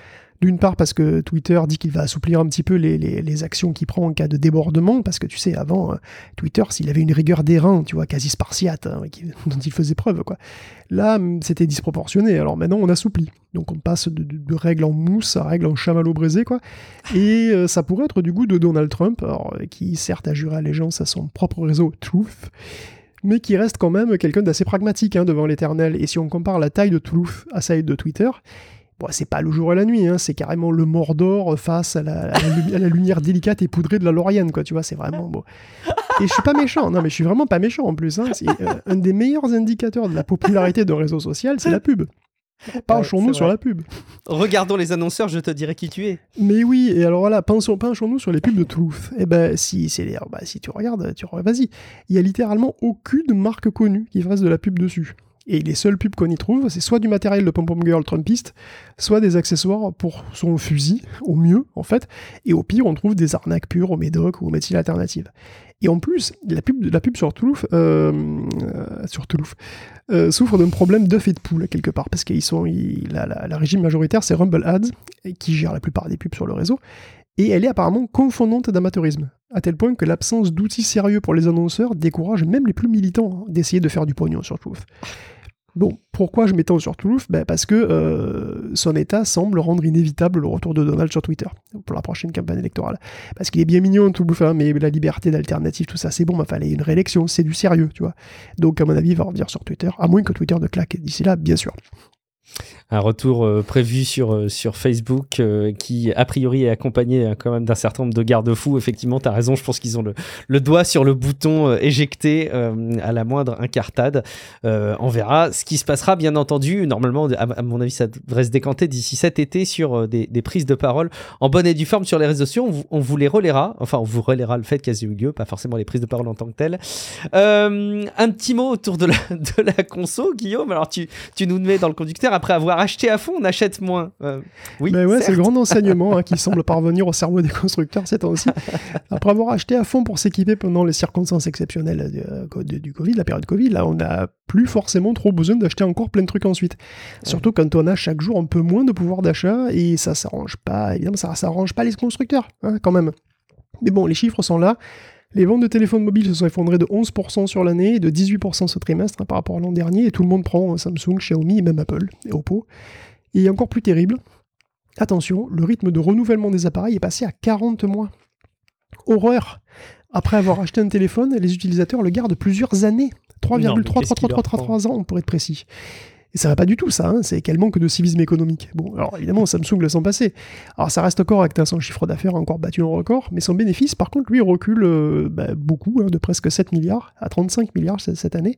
D'une part parce que Twitter dit qu'il va assouplir un petit peu les, les, les actions qu'il prend en cas de débordement, parce que tu sais, avant, euh, Twitter, s'il avait une rigueur des reins, tu vois, quasi spartiate, hein, qui, dont il faisait preuve, quoi. Là, c'était disproportionné. Alors maintenant, on assouplit. Donc on passe de, de, de règles en mousse à règles en chamallow braisé, quoi. Et euh, ça pourrait être du goût de Donald Trump, alors, qui certes a juré allégeance à son propre réseau Truth, mais qui reste quand même quelqu'un d'assez pragmatique hein, devant l'éternel. Et si on compare la taille de Truth à celle de Twitter, bon, c'est pas le jour et la nuit, hein, c'est carrément le Mordor face à la, à, la, à la lumière délicate et poudrée de la Laurienne, quoi, tu vois, c'est vraiment beau. Et je suis pas méchant, non mais je suis vraiment pas méchant en plus, hein, c'est, euh, un des meilleurs indicateurs de la popularité d'un réseau social, c'est la pub. Penchons-nous ouais, sur la pub. Regardons les annonceurs, je te dirai qui tu es. Mais oui, et alors voilà, penchons-nous sur les pubs de Truth. Eh ben, si, c'est, bah, si tu regardes, tu vas-y. Il y a littéralement aucune marque connue qui fasse de la pub dessus. Et les seules pubs qu'on y trouve, c'est soit du matériel de pom-pom girl trumpiste, soit des accessoires pour son fusil, au mieux, en fait. Et au pire, on trouve des arnaques pures au médoc ou aux médecines alternatives. Et en plus, la pub, la pub sur Toulouse, euh, euh, sur Toulouse, euh, souffre d'un problème d'œuf et de poule, quelque part, parce qu'ils sont, ils, la, la, la régime majoritaire, c'est Rumble Ads, qui gère la plupart des pubs sur le réseau, et elle est apparemment confondante d'amateurisme, à tel point que l'absence d'outils sérieux pour les annonceurs décourage même les plus militants d'essayer de faire du pognon sur Toulouse. Bon, pourquoi je m'étends sur Toulouse ? Ben parce que euh, son état semble rendre inévitable le retour de Donald sur Twitter pour la prochaine campagne électorale. Parce qu'il est bien mignon, Toulouse, hein, mais la liberté d'alternative, tout ça, c'est bon, il fallait une réélection, c'est du sérieux, tu vois. Donc, à mon avis, il va revenir sur Twitter, à moins que Twitter ne claque d'ici là, bien sûr. Un retour euh, prévu sur, euh, sur Facebook euh, qui, a priori, est accompagné euh, quand même d'un certain nombre de garde-fous. Effectivement, tu as raison, je pense qu'ils ont le, le doigt sur le bouton euh, éjecter euh, à la moindre incartade. Euh, on verra ce qui se passera, bien entendu. Normalement, à, à mon avis, ça devrait se décanter d'ici cet été sur euh, des, des prises de parole en bonne et due forme sur les réseaux sociaux. On vous, on vous les relaiera, enfin, on vous relaiera le fait qu'elles aient eu lieu, pas forcément les prises de parole en tant que telles. Euh, un petit mot autour de la, de la conso, Guillaume. Alors, tu, tu nous mets dans le conducteur. Après avoir acheté à fond, on achète moins. Euh, oui, ben ouais, c'est le grand enseignement hein, qui semble parvenir au cerveau des constructeurs ces temps-ci. Après avoir acheté à fond pour s'équiper pendant les circonstances exceptionnelles du, du, du Covid, la période Covid, là, on n'a plus forcément trop besoin d'acheter encore plein de trucs ensuite. Ouais. Surtout quand on a chaque jour un peu moins de pouvoir d'achat et ça s'arrange pas, évidemment, ça s'arrange pas les constructeurs, hein, quand même. Mais bon, les chiffres sont là. Les ventes de téléphones mobiles se sont effondrées de onze pour cent sur l'année et de dix-huit pour cent ce trimestre hein, par rapport à l'an dernier, et tout le monde prend Samsung, Xiaomi et même Apple et Oppo. Et encore plus terrible, attention, le rythme de renouvellement des appareils est passé à quarante mois. Horreur! Après avoir acheté un téléphone, les utilisateurs le gardent plusieurs années. trois virgule trois trois trois trois ans, on pourrait être précis. Et ça va pas du tout, ça, hein, c'est quel manque de civisme économique. Bon, alors évidemment, Samsung le sent passer. Alors ça reste correct, hein, son chiffre d'affaires a encore battu un record, mais son bénéfice, par contre, lui, recule euh, bah, beaucoup, hein, de presque sept milliards à trente-cinq milliards cette année.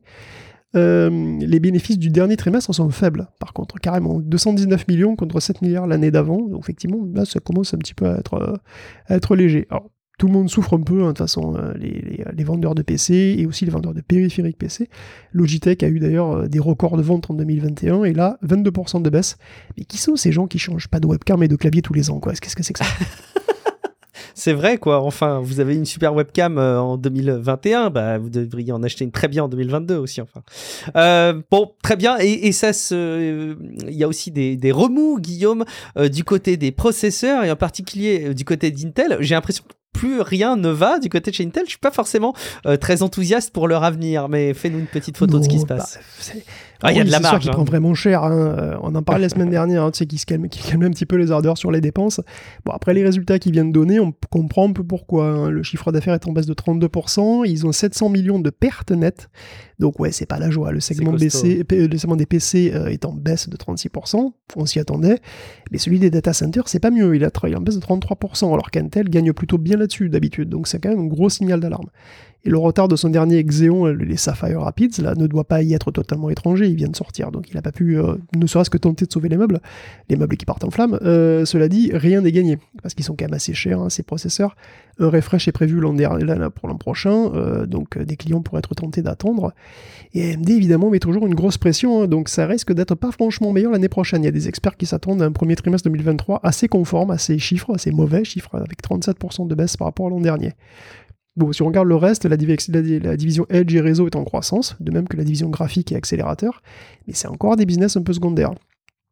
Euh, les bénéfices du dernier trimestre sont faibles, par contre, carrément. deux cent dix-neuf millions contre sept milliards l'année d'avant, donc effectivement, là, ça commence un petit peu à être, euh, à être léger. Alors, tout le monde souffre un peu, hein, de toute façon, euh, les, les, les vendeurs de P C et aussi les vendeurs de périphériques P C. Logitech a eu d'ailleurs euh, des records de vente en deux mille vingt et un, et là, vingt-deux pour cent de baisse. Mais qui sont ces gens qui changent pas de webcam et de clavier tous les ans, quoi ? Qu'est-ce que c'est que ça ? C'est vrai, quoi. Enfin, vous avez une super webcam euh, en deux mille vingt et un, bah, vous devriez en acheter une très bien en deux mille vingt-deux aussi, enfin. Euh, bon, très bien. Et, et ça se... Il euh, y a aussi des, des remous, Guillaume, euh, du côté des processeurs, et en particulier euh, du côté d'Intel. J'ai l'impression que plus rien ne va du côté de chez Intel. Je suis pas forcément euh, très enthousiaste pour leur avenir, mais fais-nous une petite photo non, de ce qui se passe. Bah, ah, il y a de la marge. C'est sûr qu'il prend vraiment cher. Hein. On en parlait la semaine dernière, hein, tu sais, qui se calme, qui calme un petit peu les ardeurs sur les dépenses. Bon, après les résultats qu'ils viennent donner, on comprend un peu pourquoi. Hein. Le chiffre d'affaires est en baisse de trente-deux pour cent. Ils ont sept cents millions de pertes nettes. Donc ouais, c'est pas la joie. Le segment, B C, le segment des P C euh, est en baisse de trente-six pour cent. On s'y attendait. Mais celui des data centers, c'est pas mieux. Il est en baisse de trente-trois pour cent, alors qu'Intel gagne plutôt bien là-dessus d'habitude. Donc c'est quand même un gros signal d'alarme. Et le retard de son dernier Xeon, les Sapphire Rapids, là, ne doit pas y être totalement étranger. Il vient de sortir, donc il n'a pas pu, euh, ne serait-ce que tenter de sauver les meubles, les meubles qui partent en flammes. Euh, cela dit, rien n'est gagné, parce qu'ils sont quand même assez chers, hein, ces processeurs. Un refresh est prévu l'an dernier, là, pour l'an prochain, euh, donc des clients pourraient être tentés d'attendre. Et A M D, évidemment, met toujours une grosse pression, hein, donc ça risque d'être pas franchement meilleur l'année prochaine. Il y a des experts qui s'attendent à un premier trimestre deux mille vingt-trois assez conforme à ces chiffres, à ces mauvais chiffres, avec trente-sept pour cent de baisse par rapport à l'an dernier. Bon, si on regarde le reste, la, div- la, la division Edge et réseau est en croissance, de même que la division graphique et accélérateur, mais c'est encore des business un peu secondaires.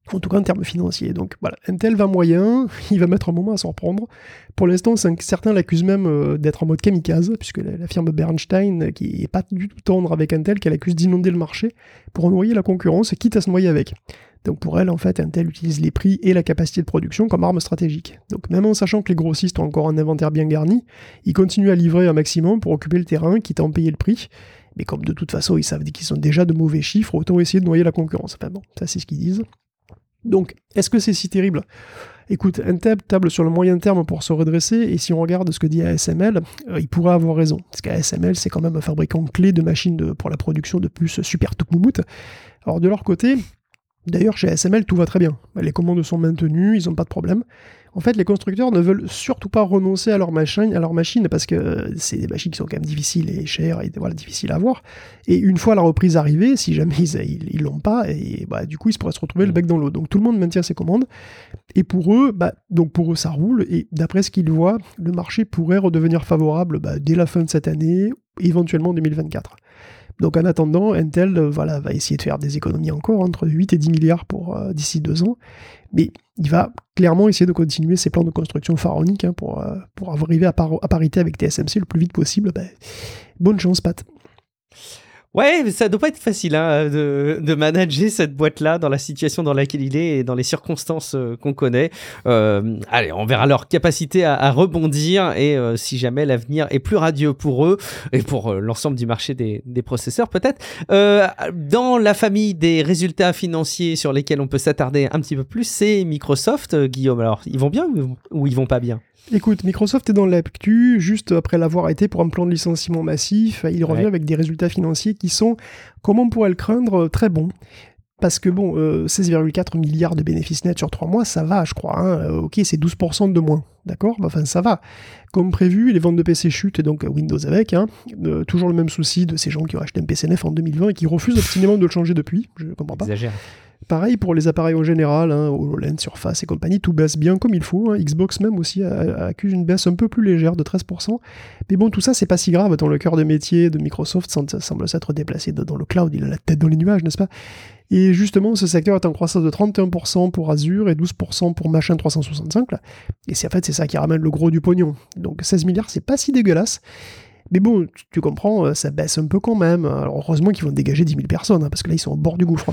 En tout cas en termes financiers. Donc voilà, Intel va moyen, il va mettre un moment à s'en reprendre. Pour l'instant, certains l'accusent même euh, d'être en mode kamikaze, puisque la, la firme Bernstein, qui n'est pas du tout tendre avec Intel, qu'elle accuse d'inonder le marché pour noyer la concurrence, quitte à se noyer avec. Donc pour elle, en fait, Intel utilise les prix et la capacité de production comme arme stratégique. Donc même en sachant que les grossistes ont encore un inventaire bien garni, ils continuent à livrer un maximum pour occuper le terrain, quitte à en payer le prix. Mais comme de toute façon, ils savent qu'ils sont déjà de mauvais chiffres, autant essayer de noyer la concurrence. Enfin bon, ça c'est ce qu'ils disent. Donc, est-ce que c'est si terrible ? Écoute, Intel table sur le moyen terme pour se redresser, et si on regarde ce que dit A S M L, euh, il pourrait avoir raison. Parce qu'A S M L, c'est quand même un fabricant clé de machines de, pour la production de puces super Toukmoumout. Alors de leur côté, d'ailleurs chez A S M L, tout va très bien. Les commandes sont maintenues, ils n'ont pas de problème. En fait, les constructeurs ne veulent surtout pas renoncer à leur machine, à leur machine parce que c'est des machines qui sont quand même difficiles et chères et voilà, difficiles à avoir. Et une fois la reprise arrivée, si jamais ils ils l'ont pas, et bah, du coup ils se pourraient se retrouver le bec dans l'eau. Donc tout le monde maintient ses commandes. Et pour eux, bah, donc pour eux ça roule. Et d'après ce qu'ils voient, le marché pourrait redevenir favorable bah, dès la fin de cette année, éventuellement deux mille vingt-quatre. Donc en attendant, Intel euh, voilà, va essayer de faire des économies encore entre huit et dix milliards pour, euh, d'ici deux ans. Mais il va clairement essayer de continuer ses plans de construction pharaoniques hein, pour, euh, pour arriver à, par- à parité avec T S M C le plus vite possible. Ben, bonne chance, Pat. Ouais, mais ça doit pas être facile hein, de, de manager cette boîte-là dans la situation dans laquelle il est et dans les circonstances euh, qu'on connaît. Euh, allez, on verra leur capacité à, à rebondir et euh, si jamais l'avenir est plus radieux pour eux et pour euh, l'ensemble du marché des, des processeurs peut-être. Euh, dans la famille des résultats financiers sur lesquels on peut s'attarder un petit peu plus, c'est Microsoft, euh, Guillaume. Alors, ils vont bien ou, ou ils vont pas bien ? Écoute, Microsoft est dans l'actu, juste après l'avoir été pour un plan de licenciement massif, il revient ouais. avec des résultats financiers qui sont, comme on pourrait le craindre, très bons. Parce que bon, euh, seize virgule quatre milliards de bénéfices nets sur trois mois, ça va, je crois. Hein. Euh, ok, c'est douze pour cent de moins, d'accord ? Enfin, ça va. Comme prévu, les ventes de P C chutent, et donc Windows avec. Hein. Euh, toujours le même souci de ces gens qui ont acheté un P C neuf en deux mille vingt et qui refusent obstinément de le changer depuis. Je ne comprends pas. Exagère. Pareil pour les appareils en général, hein, HoloLens, Surface et compagnie, tout baisse bien comme il faut. Hein. Xbox même aussi a, a accuse une baisse un peu plus légère de treize pour cent. Mais bon, tout ça, c'est pas si grave dans le cœur de métier de Microsoft, ça semble s'être déplacé dans le cloud, il a la tête dans les nuages, n'est-ce pas ? Et justement, ce secteur est en croissance de trente et un pour cent pour Azure et douze pour cent pour Machin trois cent soixante-cinq. Là. Et c'est en fait, c'est ça qui ramène le gros du pognon. Donc seize milliards, c'est pas si dégueulasse. Mais bon, tu, tu comprends, ça baisse un peu quand même. Alors heureusement qu'ils vont dégager dix mille personnes, hein, parce que là, ils sont au bord du gouffre.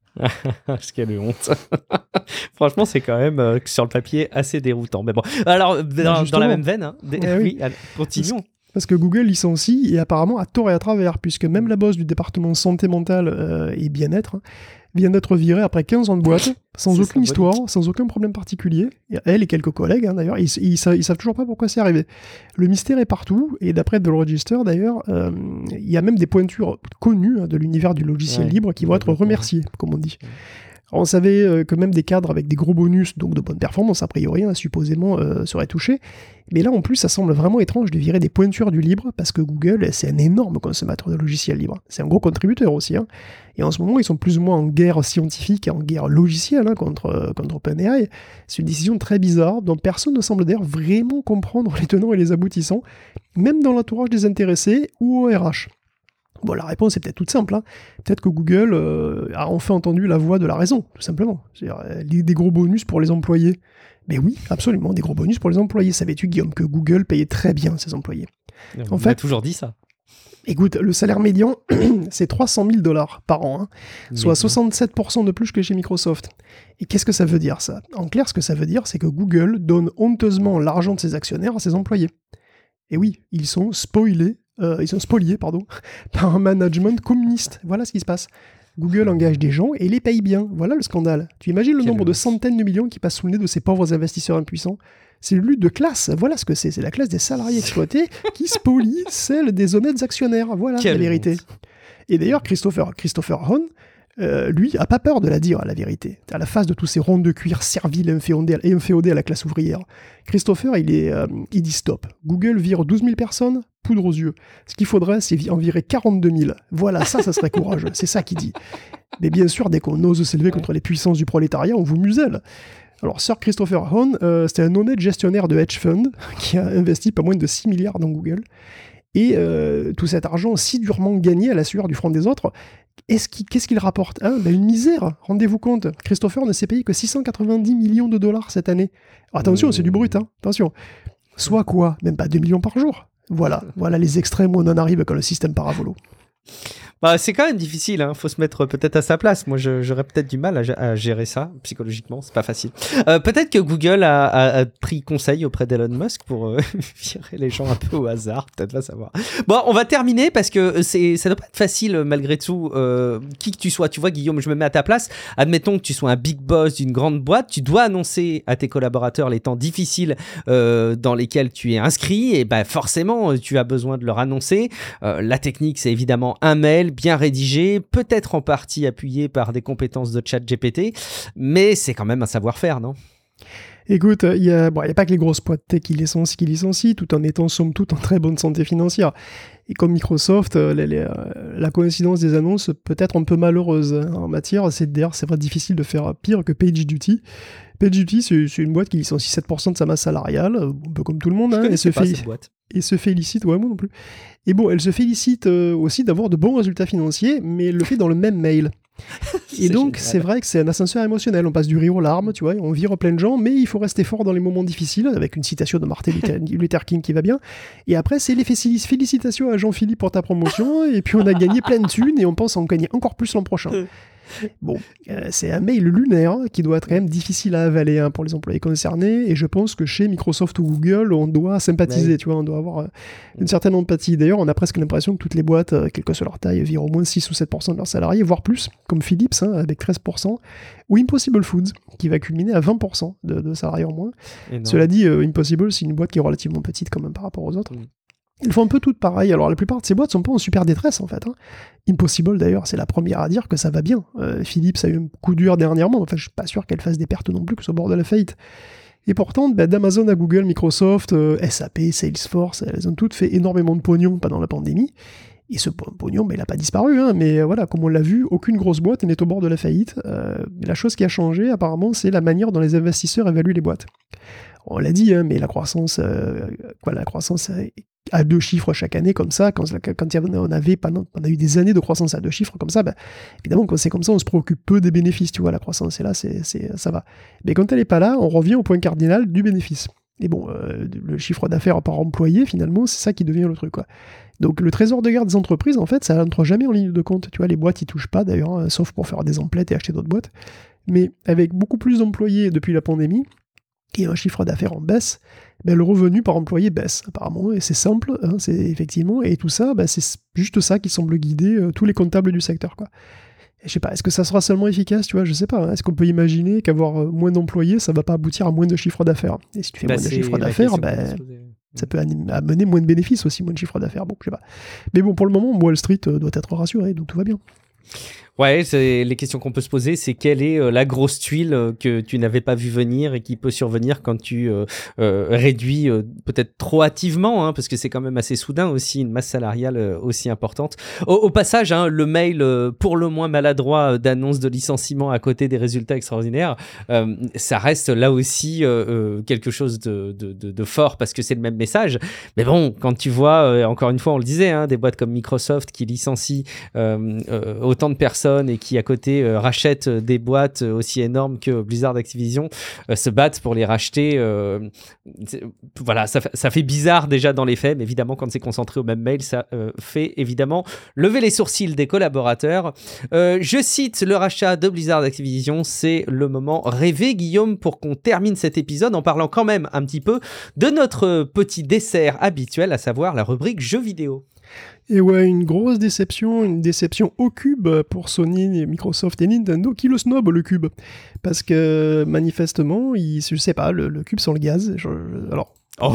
Ce qu'il y a de honte. Franchement, c'est quand même euh, sur le papier assez déroutant. Mais bon, alors dans, dans la même veine, hein, des... ouais, oui, allez, continuons. Parce, parce que Google licencie et apparemment à tort et à travers, puisque même la boss du département santé mentale euh, et bien-être hein, vient d'être virée après quinze ans de boîte, sans c'est aucune histoire, sans aucun problème particulier. Et elle et quelques collègues, hein, d'ailleurs, ils, ils, ils, ils savent toujours pas pourquoi c'est arrivé. Le mystère est partout, et d'après The Register, d'ailleurs, euh, il y a même des pointures connues hein, de l'univers du logiciel ouais, libre qui vont être remerciées, comme on dit. Alors, on savait euh, que même des cadres avec des gros bonus, donc de bonne performance, a priori, hein, supposément, euh, seraient touchés. Mais là, en plus, ça semble vraiment étrange de virer des pointures du libre, parce que Google, c'est un énorme consommateur de logiciels libres. C'est un gros contributeur aussi. Hein. Et en ce moment, ils sont plus ou moins en guerre scientifique et en guerre logicielle hein, contre, euh, contre OpenAI. C'est une décision très bizarre, dont personne ne semble d'ailleurs vraiment comprendre les tenants et les aboutissants, même dans l'entourage des intéressés ou au R H. Bon, la réponse est peut-être toute simple. Hein. Peut-être que Google euh, a enfin entendu la voix de la raison, tout simplement. C'est-à-dire euh, des gros bonus pour les employés. Mais oui, absolument, des gros bonus pour les employés. Savais-tu, Guillaume, que Google payait très bien ses employés ? On m'a toujours dit ça. Écoute, le salaire médian, c'est trois cent mille dollars par an, hein, soit soixante-sept pour cent de plus que chez Microsoft. Et qu'est-ce que ça veut dire, ça ? En clair, ce que ça veut dire, c'est que Google donne honteusement l'argent de ses actionnaires à ses employés. Et oui, ils sont spoilés Euh, ils sont spoliés pardon, par un management communiste. Voilà ce qui se passe. Google engage des gens et les paye bien. Voilà le scandale. Tu imagines le Quel nombre de centaines de millions qui passent sous le nez de ces pauvres investisseurs impuissants ? C'est une lutte de classe. Voilà ce que c'est. C'est la classe des salariés exploités qui spolie celle des honnêtes actionnaires. Voilà Quel la vérité. Honte. Et d'ailleurs, Christopher, Christopher Hahn, Euh, lui, a pas peur de la dire, la vérité. À la face de tous ces ronds de cuir serviles et inféodés à la classe ouvrière. Christopher, il, est, euh, il dit stop. Google vire douze mille personnes, poudre aux yeux. Ce qu'il faudrait, c'est en virer quarante-deux mille. Voilà, ça, ça serait courageux. C'est ça qu'il dit. Mais bien sûr, dès qu'on ose s'élever contre les puissances du prolétariat, on vous muselle. Alors, Sir Christopher Hahn, euh, c'était un honnête gestionnaire de hedge fund qui a investi pas moins de six milliards dans Google. Et euh, tout cet argent si durement gagné à la sueur du front des autres, est-ce qu'il, qu'est-ce qu'il rapporte hein ben, une misère, rendez-vous compte. Christopher ne s'est payé que six cent quatre-vingt-dix millions de dollars cette année. Alors, attention, mmh. c'est du brut, hein, attention. Soit quoi? Même pas deux millions par jour. Voilà, voilà les extrêmes où on en arrive quand le système paravolo. Bah, c'est quand même difficile, hein. Faut se mettre peut-être à sa place. Moi, je, j'aurais peut-être du mal à, à gérer ça psychologiquement, c'est pas facile. Euh, peut-être que Google a, a, a pris conseil auprès d'Elon Musk pour euh, virer les gens un peu au hasard, peut-être pas savoir. Bon, on va terminer parce que c'est, ça doit pas être facile malgré tout, euh, qui que tu sois. Tu vois, Guillaume, je me mets à ta place. Admettons que tu sois un big boss d'une grande boîte, tu dois annoncer à tes collaborateurs les temps difficiles euh, dans lesquels tu es inscrit, et ben forcément, tu as besoin de leur annoncer. Euh, la technique, c'est évidemment un mail bien rédigé, peut-être en partie appuyé par des compétences de chat G P T, mais c'est quand même un savoir-faire, non ? Écoute, il n'y a, bon, a pas que les grosses boîtes tech qui licencient, qui licencient, tout en étant somme toute en très bonne santé financière. Et comme Microsoft, les, les, la coïncidence des annonces peut être un peu malheureuse en matière. C'est d'ailleurs c'est vrai difficile de faire pire que PagerDuty. PagerDuty, c'est, c'est une boîte qui licencie sept pour cent de sa masse salariale, un peu comme tout le monde. Hein, et se pas fait, cette boîte. Et se félicite, ouais, moi non plus. Et bon, elle se félicite euh, aussi d'avoir de bons résultats financiers, mais elle le fait dans le même mail. Et donc, génial. C'est vrai que c'est un ascenseur émotionnel. On passe du rire aux larmes, tu vois, on vire plein de gens, mais il faut rester fort dans les moments difficiles, avec une citation de Martin Luther King qui va bien. Et après, c'est les félicitations à Jean-Philippe pour ta promotion, et puis on a gagné plein de thunes, et on pense en gagner encore plus l'an prochain. Bon, euh, c'est un mail lunaire qui doit être quand même difficile à avaler hein, pour les employés concernés, et je pense que chez Microsoft ou Google, on doit sympathiser, ouais. tu vois, on doit avoir euh, une certaine empathie. D'ailleurs, on a presque l'impression que toutes les boîtes, euh, quelle que soit leur taille, virent au moins six ou sept pour cent de leurs salariés, voire plus, comme Philips, hein, avec treize pour cent, ou Impossible Foods, qui va culminer à vingt pour cent de, de salariés en moins. Cela dit, euh, Impossible, c'est une boîte qui est relativement petite quand même par rapport aux autres. Mm. Ils font un peu toutes pareil. Alors la plupart de ces boîtes sont pas en super détresse en fait. Hein. Impossible d'ailleurs, c'est la première à dire que ça va bien. Euh, Philips a eu un coup dur dernièrement. Enfin, je suis pas sûr qu'elle fasse des pertes non plus, que ce soit au bord de la faillite. Et pourtant, bah, d'Amazon à Google, Microsoft, euh, S A P, Salesforce, elles ont toutes fait énormément de pognon pendant la pandémie. Et ce pognon, bah, il n'a pas disparu. Hein, mais voilà, comme on l'a vu, aucune grosse boîte n'est au bord de la faillite. Euh, la chose qui a changé, apparemment, c'est la manière dont les investisseurs évaluent les boîtes. On l'a dit, hein, mais la croissance, euh, quoi, la croissance à deux chiffres chaque année, comme ça, quand, quand on avait, pendant, on a eu des années de croissance à deux chiffres comme ça, bah, évidemment, quand c'est comme ça, on se préoccupe peu des bénéfices, tu vois, la croissance est là, c'est, c'est, ça va. Mais quand elle n'est pas là, on revient au point cardinal du bénéfice. Et bon, euh, le chiffre d'affaires par employé, finalement, c'est ça qui devient le truc, quoi. Donc le trésor de guerre des entreprises, en fait, ça n'entre jamais en ligne de compte. Tu vois, les boîtes, ils touchent pas, d'ailleurs, hein, sauf pour faire des emplettes et acheter d'autres boîtes. Mais avec beaucoup plus d'employés depuis la pandémie, et un chiffre d'affaires en baisse, ben le revenu par employé baisse, apparemment, et c'est simple, hein, c'est effectivement, et tout ça, ben c'est juste ça qui semble guider euh, tous les comptables du secteur, quoi. Et je sais pas, est-ce que ça sera seulement efficace, tu vois, je sais pas, hein, est-ce qu'on peut imaginer qu'avoir euh, moins d'employés, ça va pas aboutir à moins de chiffre d'affaires? Et si tu fais bah moins de chiffre d'affaires, ben, ça peut amener moins de bénéfices aussi, moins de chiffre d'affaires, bon, je sais pas. Mais bon, pour le moment, Wall Street euh, doit être rassuré, donc tout va bien. Ouais, c'est les questions qu'on peut se poser, c'est quelle est euh, la grosse tuile euh, que tu n'avais pas vu venir et qui peut survenir quand tu euh, euh, réduis euh, peut-être trop hâtivement, hein, parce que c'est quand même assez soudain aussi, une masse salariale euh, aussi importante. Au, au passage, hein, le mail euh, pour le moins maladroit euh, d'annonce de licenciement à côté des résultats extraordinaires, euh, ça reste là aussi euh, euh, quelque chose de, de, de, de fort parce que c'est le même message. Mais bon, quand tu vois, euh, encore une fois, on le disait, hein, des boîtes comme Microsoft qui licencient euh, euh, autant de personnes et qui à côté euh, rachètent des boîtes aussi énormes que Blizzard Activision euh, se battent pour les racheter. Euh, voilà, ça, ça fait bizarre déjà dans les faits, mais évidemment quand c'est concentré au même mail, ça euh, fait évidemment lever les sourcils des collaborateurs. Euh, je cite le rachat de Blizzard Activision, c'est le moment rêvé, Guillaume, pour qu'on termine cet épisode en parlant quand même un petit peu de notre petit dessert habituel, à savoir la rubrique jeux vidéo. Et ouais, une grosse déception, une déception au cube pour Sony, Microsoft et Nintendo qui le snob le cube. Parce que manifestement, il, je sais pas, le, le cube sans le gaz. Je, je, alors,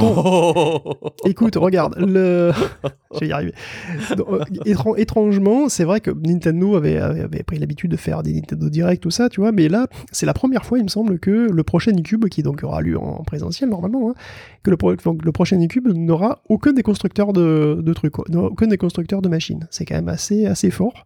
oh écoute, regarde, le... je vais y arriver. Donc, étran- étrangement, c'est vrai que Nintendo avait, avait pris l'habitude de faire des Nintendo Direct, tout ça, tu vois, mais là, c'est la première fois, il me semble, que le prochain eCube, qui donc aura lieu en présentiel normalement, hein, que le, pro- donc, le prochain eCube n'aura aucun des constructeurs de, de trucs, quoi, aucun des constructeurs de machines. C'est quand même assez, assez fort.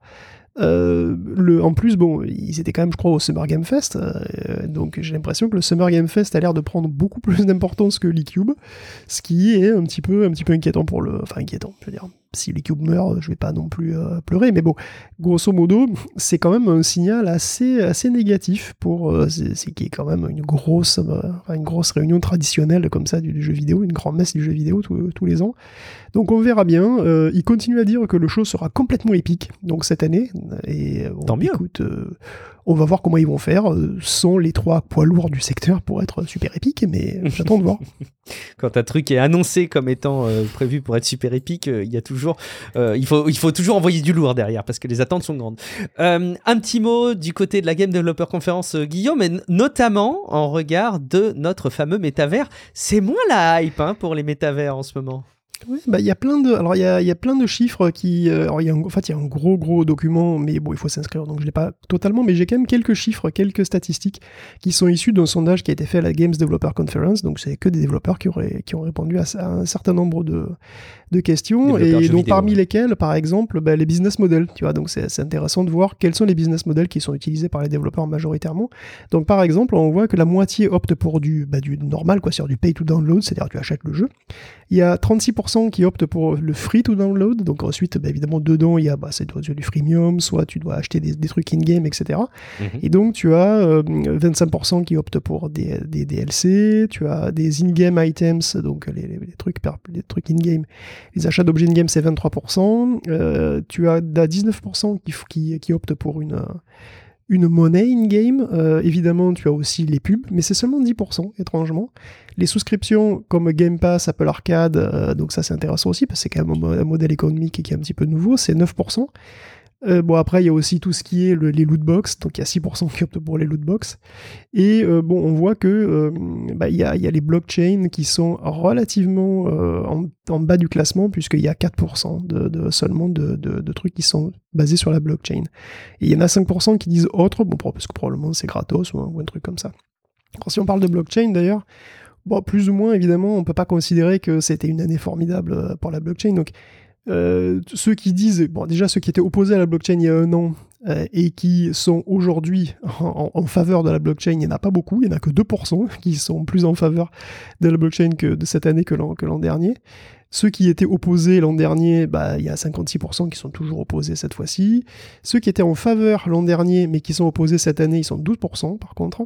Euh, le, en plus, bon, ils étaient quand même, je crois, au Summer Game Fest, euh, donc j'ai l'impression que le Summer Game Fest a l'air de prendre beaucoup plus d'importance que l'eCube, ce qui est un petit peu, un petit peu inquiétant pour le, enfin inquiétant, je veux dire. Si l'eCube meurt, je vais pas non plus euh, pleurer, mais bon, grosso modo, c'est quand même un signal assez, assez négatif pour, euh, c'est, c'est qui est quand même une grosse, euh, une grosse réunion traditionnelle comme ça du, du jeu vidéo, une grande messe du jeu vidéo tous, tous les ans. Donc on verra bien. Euh, il continue à dire que le show sera complètement épique, donc cette année. Et bon, tant mieux. Écoute, euh, on va voir comment ils vont faire euh, sans les trois poids lourds du secteur pour être super épique, mais j'attends de voir. Quand un truc est annoncé comme étant euh, prévu pour être super épique, il euh, y a toujours, euh, il faut, il faut toujours envoyer du lourd derrière parce que les attentes sont grandes. Euh, un petit mot du côté de la Game Developer Conference, euh, Guillaume, et notamment en regard de notre fameux métavers. C'est moins la hype hein, pour les métavers en ce moment. Oui, bah il y a plein de, alors il y a, y a plein de chiffres qui, euh, alors il y a, un, en fait il y a un gros gros document, mais bon il faut s'inscrire donc je l'ai pas totalement, mais j'ai quand même quelques chiffres, quelques statistiques qui sont issus d'un sondage qui a été fait à la Games Developer Conference, donc c'est que des développeurs qui auraient, qui ont répondu à, à un certain nombre de, de questions et donc vidéo, parmi ouais. lesquels par exemple bah, les business models, tu vois, donc c'est, c'est intéressant de voir quels sont les business models qui sont utilisés par les développeurs majoritairement. Donc par exemple on voit que la moitié opte pour du, bah, du normal quoi, c'est-à-dire du pay to download, c'est-à-dire tu achètes le jeu. Il y a trente-six pour cent qui optent pour le free to download, donc ensuite bah, évidemment dedans il y a bah, c'est du freemium, soit tu dois acheter des, des trucs in-game, et cetera. Mm-hmm. Et donc tu as euh, vingt-cinq pour cent qui optent pour des, des D L C, tu as des in-game items, donc les, les, les trucs, les trucs in-game, les achats d'objets in-game c'est vingt-trois pour cent, euh, tu as, as dix-neuf pour cent qui, qui, qui optent pour une... une monnaie in-game, euh, évidemment tu as aussi les pubs, mais c'est seulement dix pour cent étrangement. Les souscriptions comme Game Pass, Apple Arcade, euh, donc ça c'est intéressant aussi, parce que c'est quand même un modèle économique qui est un petit peu nouveau, c'est neuf pour cent. Euh, bon après il y a aussi tout ce qui est le, les lootbox, donc il y a six pour cent qui optent pour les lootbox. Et euh, bon on voit que euh, bah, y a, y a les blockchains qui sont relativement euh, en, en bas du classement, puisqu'il y a quatre pour cent de, de, seulement de, de, de trucs qui sont basés sur la blockchain. Et il y en a cinq pour cent qui disent autre, bon parce que probablement c'est gratos ou un, ou un truc comme ça. Alors, si on parle de blockchain d'ailleurs, bon plus ou moins évidemment on peut pas considérer que c'était une année formidable pour la blockchain, donc Euh, ceux qui disent, bon déjà ceux qui étaient opposés à la blockchain il y a un an euh, et qui sont aujourd'hui en, en faveur de la blockchain, il n'y en a pas beaucoup, il n'y en a que deux pour cent qui sont plus en faveur de la blockchain que de cette année que l'an, que l'an dernier. Ceux qui étaient opposés l'an dernier, bah, il y a cinquante-six pour cent qui sont toujours opposés cette fois-ci. Ceux qui étaient en faveur l'an dernier mais qui sont opposés cette année, ils sont douze pour cent par contre.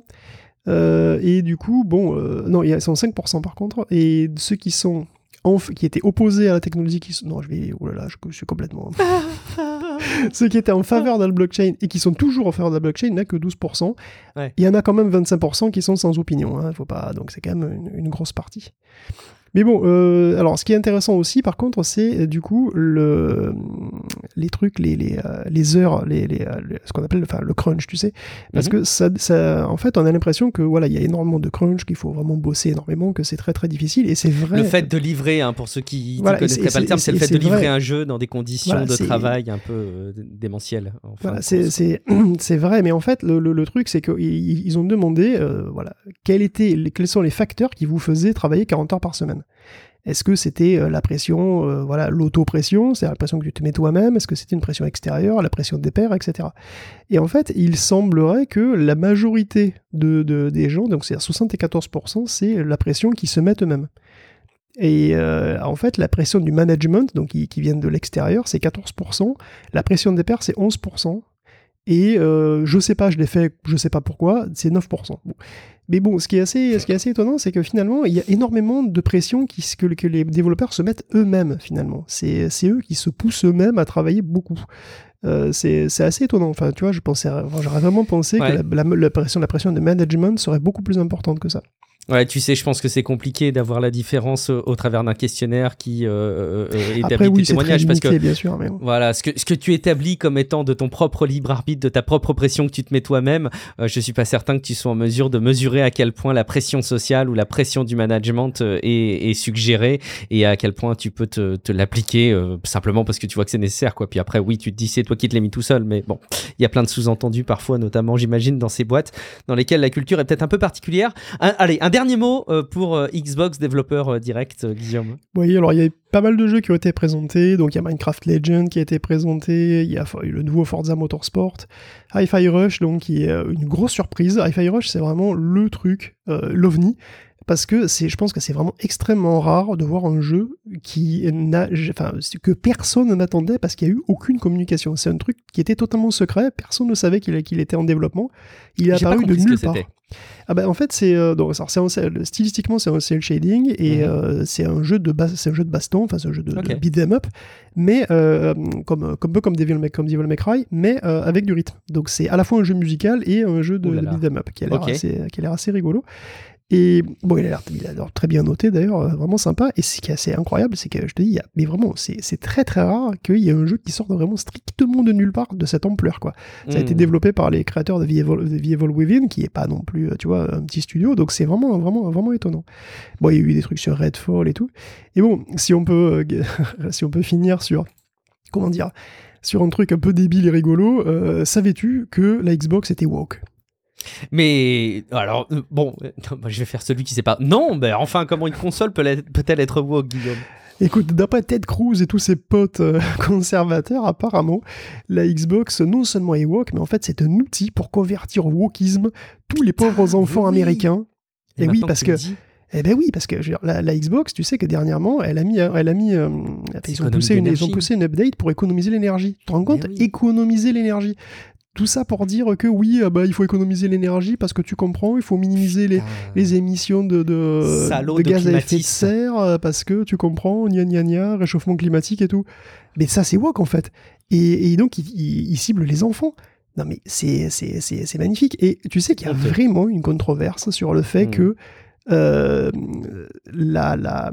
Euh, et du coup, bon, euh, non, ils sont cinq pour cent par contre. Et ceux qui sont qui étaient opposés à la technologie, qui sont... non, je vais, oh là là, je, je suis complètement... Ceux qui étaient en faveur de la blockchain et qui sont toujours en faveur de la blockchain, il n'y en a que douze pour cent. Ouais. Il y en a quand même vingt-cinq pour cent qui sont sans opinion, hein, faut pas... donc c'est quand même une, une grosse partie. Mais bon, euh, alors ce qui est intéressant aussi, par contre, c'est du coup le, les trucs, les, les, euh, les heures, les, les, les, ce qu'on appelle enfin, le crunch, tu sais. Parce mm-hmm. que ça, ça, en fait, on a l'impression que voilà, il y a énormément de crunch, qu'il faut vraiment bosser énormément, que c'est très très difficile, et c'est vrai. Le fait de livrer, hein, pour ceux qui ne voilà, connaîtraient pas le terme, c'est, c'est le fait de livrer vrai. un jeu dans des conditions voilà, de c'est... travail un peu euh, démentielles. Enfin, voilà, c'est, c'est, c'est vrai, mais en fait, le, le, le truc, c'est qu'ils ils ont demandé, euh, voilà, quels étaient, les, quels sont les facteurs qui vous faisaient travailler quarante heures par semaine. Est-ce que c'était euh, la pression, euh, voilà, l'auto-pression, c'est la pression que tu te mets toi-même? Est-ce que c'était une pression extérieure, la pression des pairs, et cetera. Et en fait, il semblerait que la majorité de, de, des gens, donc c'est-à-dire soixante-quatorze pour cent, c'est la pression qu'ils se mettent eux-mêmes. Et euh, en fait, la pression du management, donc qui, qui vient de l'extérieur, c'est quatorze pour cent. La pression des pairs, c'est onze pour cent. Et euh, je sais pas, je l'ai fait, je sais pas pourquoi, c'est neuf pour cent. Bon. Mais bon, ce qui est assez, ce qui est assez étonnant, c'est que finalement, il y a énormément de pression qui, que, que les développeurs se mettent eux-mêmes, finalement. C'est, c'est eux qui se poussent eux-mêmes à travailler beaucoup. Euh, c'est, c'est assez étonnant. Enfin, tu vois, je pensais, j'aurais vraiment pensé ouais. que la, la, la, pression, la pression de management serait beaucoup plus importante que ça. Ouais, tu sais, je pense que c'est compliqué d'avoir la différence au, au travers d'un questionnaire qui euh, euh, établit Après, oui, tes témoignages. C'est très limité, parce que, bien sûr, mais bon. Voilà, ce que, ce que tu établis comme étant de ton propre libre arbitre, de ta propre pression que tu te mets toi-même, euh, je suis pas certain que tu sois en mesure de mesurer à quel point la pression sociale ou la pression du management euh, est, est suggérée et à quel point tu peux te, te l'appliquer euh, simplement parce que tu vois que c'est nécessaire, quoi. Puis après, oui, tu te dis c'est toi qui te l'as mis tout seul, mais bon, il y a plein de sous-entendus parfois, notamment, j'imagine, dans ces boîtes dans lesquelles la culture est peut-être un peu particulière. Un, allez, un dernier mot euh, pour euh, Xbox Développeur euh, Direct, euh, Guillaume. Oui, alors il y a pas mal de jeux qui ont été présentés. Donc il y a Minecraft Legends qui a été présenté, il y a le nouveau Forza Motorsport, Hi-Fi Rush, donc qui est une grosse surprise. Hi-Fi Rush, c'est vraiment le truc, euh, l'ovni. Parce que c'est, je pense que c'est vraiment extrêmement rare de voir un jeu qui n'a, enfin, que personne n'attendait parce qu'il n'y a eu aucune communication. C'est un truc qui était totalement secret, personne ne savait qu'il, qu'il était en développement. Il est J'ai apparu de nulle part. C'était. Ah bah en fait c'est euh, donc c'est un, c'est, stylistiquement c'est un cel shading et mm-hmm. euh, c'est un jeu de bas, c'est un jeu de baston, enfin c'est un jeu de, okay. de beat 'em up, mais euh, comme comme peu comme Devil May comme Devil May Cry, mais euh, avec du rythme. Donc c'est à la fois un jeu musical et un jeu de, de beat 'em up qui a l'air okay. assez qui a l'air assez rigolo. Et bon, il a l'air, il a l'air très bien noté d'ailleurs, euh, vraiment sympa. Et ce qui est assez incroyable, c'est que je te dis, il y a, mais vraiment, c'est, c'est très très rare qu'il y ait un jeu qui sorte vraiment strictement de nulle part de cette ampleur, quoi. Ça mmh. a été développé par les créateurs de The Evil, The Evil Within, qui est pas non plus, tu vois, un petit studio. Donc c'est vraiment, vraiment, vraiment étonnant. Bon, il y a eu des trucs sur Redfall et tout. Et bon, si on peut, euh, si on peut finir sur, comment dire, sur un truc un peu débile et rigolo, euh, savais-tu que la Xbox était woke ? Mais alors, euh, bon, euh, je vais faire celui qui sait pas. Non, mais enfin, comment une console peut être, peut-elle être woke, Guillaume ? Écoute, d'après Ted Cruz et tous ses potes euh, conservateurs, apparemment, la Xbox non seulement est woke, mais en fait c'est un outil pour convertir au wokisme tous les pauvres enfants oui. américains. Et, et oui, parce que... Dis... Eh ben oui, parce que je veux dire, la, la Xbox, tu sais que dernièrement, elle a mis, elle a mis, euh, ils ont poussé une, ils ont poussé une update pour économiser l'énergie. Tu te rends compte ? Oui. Économiser l'énergie. Tout ça pour dire que oui, euh, bah, il faut économiser l'énergie parce que tu comprends, il faut minimiser les, les émissions de, de, de, de gaz à effet de serre euh, parce que tu comprends, gna gna gna, réchauffement climatique et tout. Mais ça, c'est woke en fait. Et, et donc, il, il, il cible les enfants. Non mais c'est, c'est, c'est, c'est magnifique. Et tu sais qu'il y a okay. vraiment une controverse sur le fait mmh. que, euh, la, la,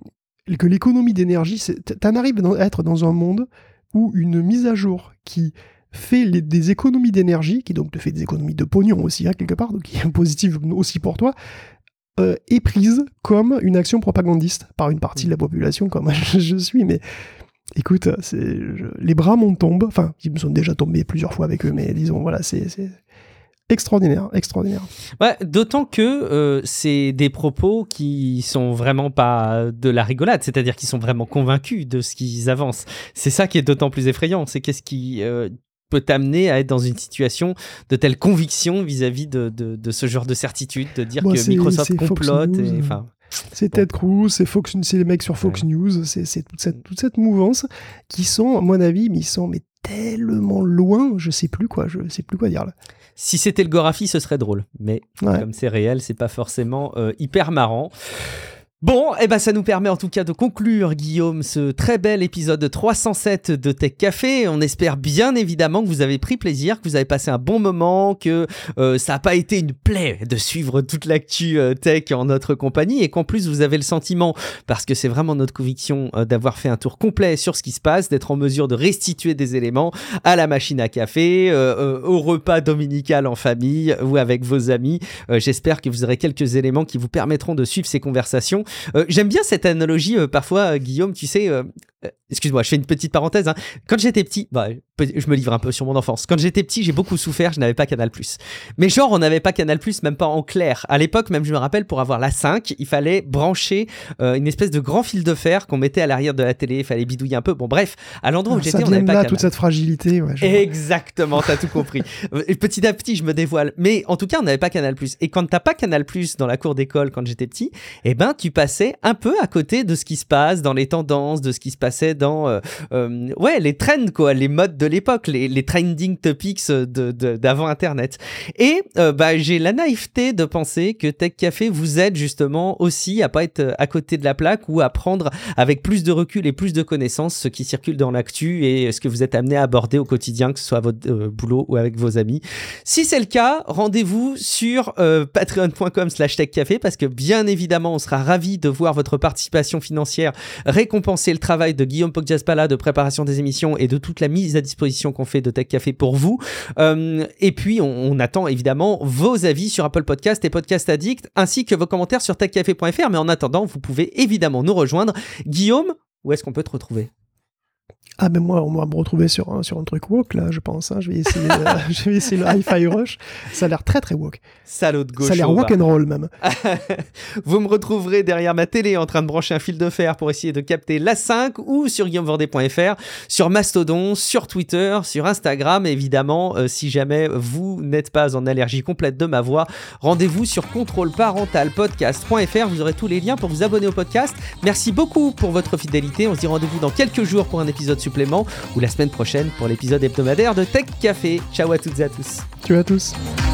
que l'économie d'énergie, c'est, t'en arrives à être dans un monde où une mise à jour qui fait les, des économies d'énergie, qui donc te fait des économies de pognon aussi, hein, quelque part, donc qui est positive aussi pour toi, euh, est prise comme une action propagandiste par une partie de la population, comme je, je suis, mais écoute, c'est, je, les bras m'en tombent, enfin, ils me sont déjà tombés plusieurs fois avec eux, mais disons, voilà, c'est... c'est... extraordinaire, extraordinaire. Ouais, d'autant que euh, c'est des propos qui sont vraiment pas de la rigolade, c'est-à-dire qu'ils sont vraiment convaincus de ce qu'ils avancent. C'est ça qui est d'autant plus effrayant, c'est qu'est-ce qui euh, peut t'amener à être dans une situation de telle conviction vis-à-vis de, de, de ce genre de certitude, de dire bon, que Microsoft complote. Et, enfin, c'est bon. Ted Cruz, c'est, Fox, c'est les mecs sur Fox ouais. News, c'est, c'est toute, cette, toute cette mouvance qui sont, à mon avis, mais ils sont mais tellement loin, je sais plus quoi, je sais plus quoi dire là. Si c'était le Gorafi, ce serait drôle, mais ouais. comme c'est réel, c'est pas forcément euh, hyper marrant. Bon, eh ben ça nous permet en tout cas de conclure, Guillaume, ce très bel épisode trois cent sept de Tech Café. On espère bien évidemment que vous avez pris plaisir, que vous avez passé un bon moment, que euh, ça n'a pas été une plaie de suivre toute l'actu euh, tech en notre compagnie et qu'en plus vous avez le sentiment, parce que c'est vraiment notre conviction euh, d'avoir fait un tour complet sur ce qui se passe, d'être en mesure de restituer des éléments à la machine à café, euh, euh, au repas dominical en famille ou avec vos amis. Euh, j'espère que vous aurez quelques éléments qui vous permettront de suivre ces conversations. Euh, j'aime bien cette analogie euh, parfois, euh, Guillaume, tu sais, euh, euh, excuse-moi, je fais une petite parenthèse, hein. Quand j'étais petit, bah, je me livre un peu sur mon enfance, quand j'étais petit, j'ai beaucoup souffert, je n'avais pas Canal plus. Mais genre, on n'avait pas Canal plus, même pas en clair. À l'époque, même je me rappelle, pour avoir la cinq, il fallait brancher euh, une espèce de grand fil de fer qu'on mettait à l'arrière de la télé, il fallait bidouiller un peu. Bon bref, à l'endroit où ah, j'étais, on n'avait pas là, Canal. Toute cette fragilité. Ouais, exactement, t'as tout compris. Petit à petit, je me dévoile. Mais en tout cas, on n'avait pas Canal plus. Et quand t'as pas Canal plus dans la cour d'école quand j'étais petit, eh ben, tu passais un peu à côté de ce qui se passe dans les tendances, de ce qui se passait dans euh, euh, ouais, les trends, quoi, les modes de l'époque, les, les trending topics de, de, d'avant Internet. Et euh, bah, j'ai la naïveté de penser que Tech Café vous aide justement aussi à pas être à côté de la plaque ou à prendre avec plus de recul et plus de connaissances ce qui circule dans l'actu et ce que vous êtes amené à aborder au quotidien, que ce soit à votre euh, boulot ou avec vos amis. Si c'est le cas, rendez-vous sur euh, patreon.com slash techcafé parce que bien évidemment, on sera ravis de voir votre participation financière récompenser le travail de Guillaume Poggiaspala de préparation des émissions et de toute la mise à disposition qu'on fait de Tech Café pour vous. Euh, et puis, on, on attend évidemment vos avis sur Apple Podcast et Podcast Addict, ainsi que vos commentaires sur techcafé point f r. Mais en attendant, vous pouvez évidemment nous rejoindre. Guillaume, où est-ce qu'on peut te retrouver ? Ah ben moi, on va me retrouver sur un, sur un truc woke, là, je pense. Hein. Je vais essayer, euh, je vais essayer le Hi-Fi Rush. Ça a l'air très très woke. Salaud de gauche. Ça a l'air woke and roll même. Vous me retrouverez derrière ma télé en train de brancher un fil de fer pour essayer de capter l'A cinq ou sur guillaume vendée point f r, sur Mastodon, sur Twitter, sur Instagram. Évidemment, euh, si jamais vous n'êtes pas en allergie complète de ma voix, rendez-vous sur contrôle parental podcast point f r. Vous aurez tous les liens pour vous abonner au podcast. Merci beaucoup pour votre fidélité. On se dit rendez-vous dans quelques jours pour un épisode supplément ou la semaine prochaine pour l'épisode hebdomadaire de Tech Café. Ciao à toutes et à tous. Ciao à tous.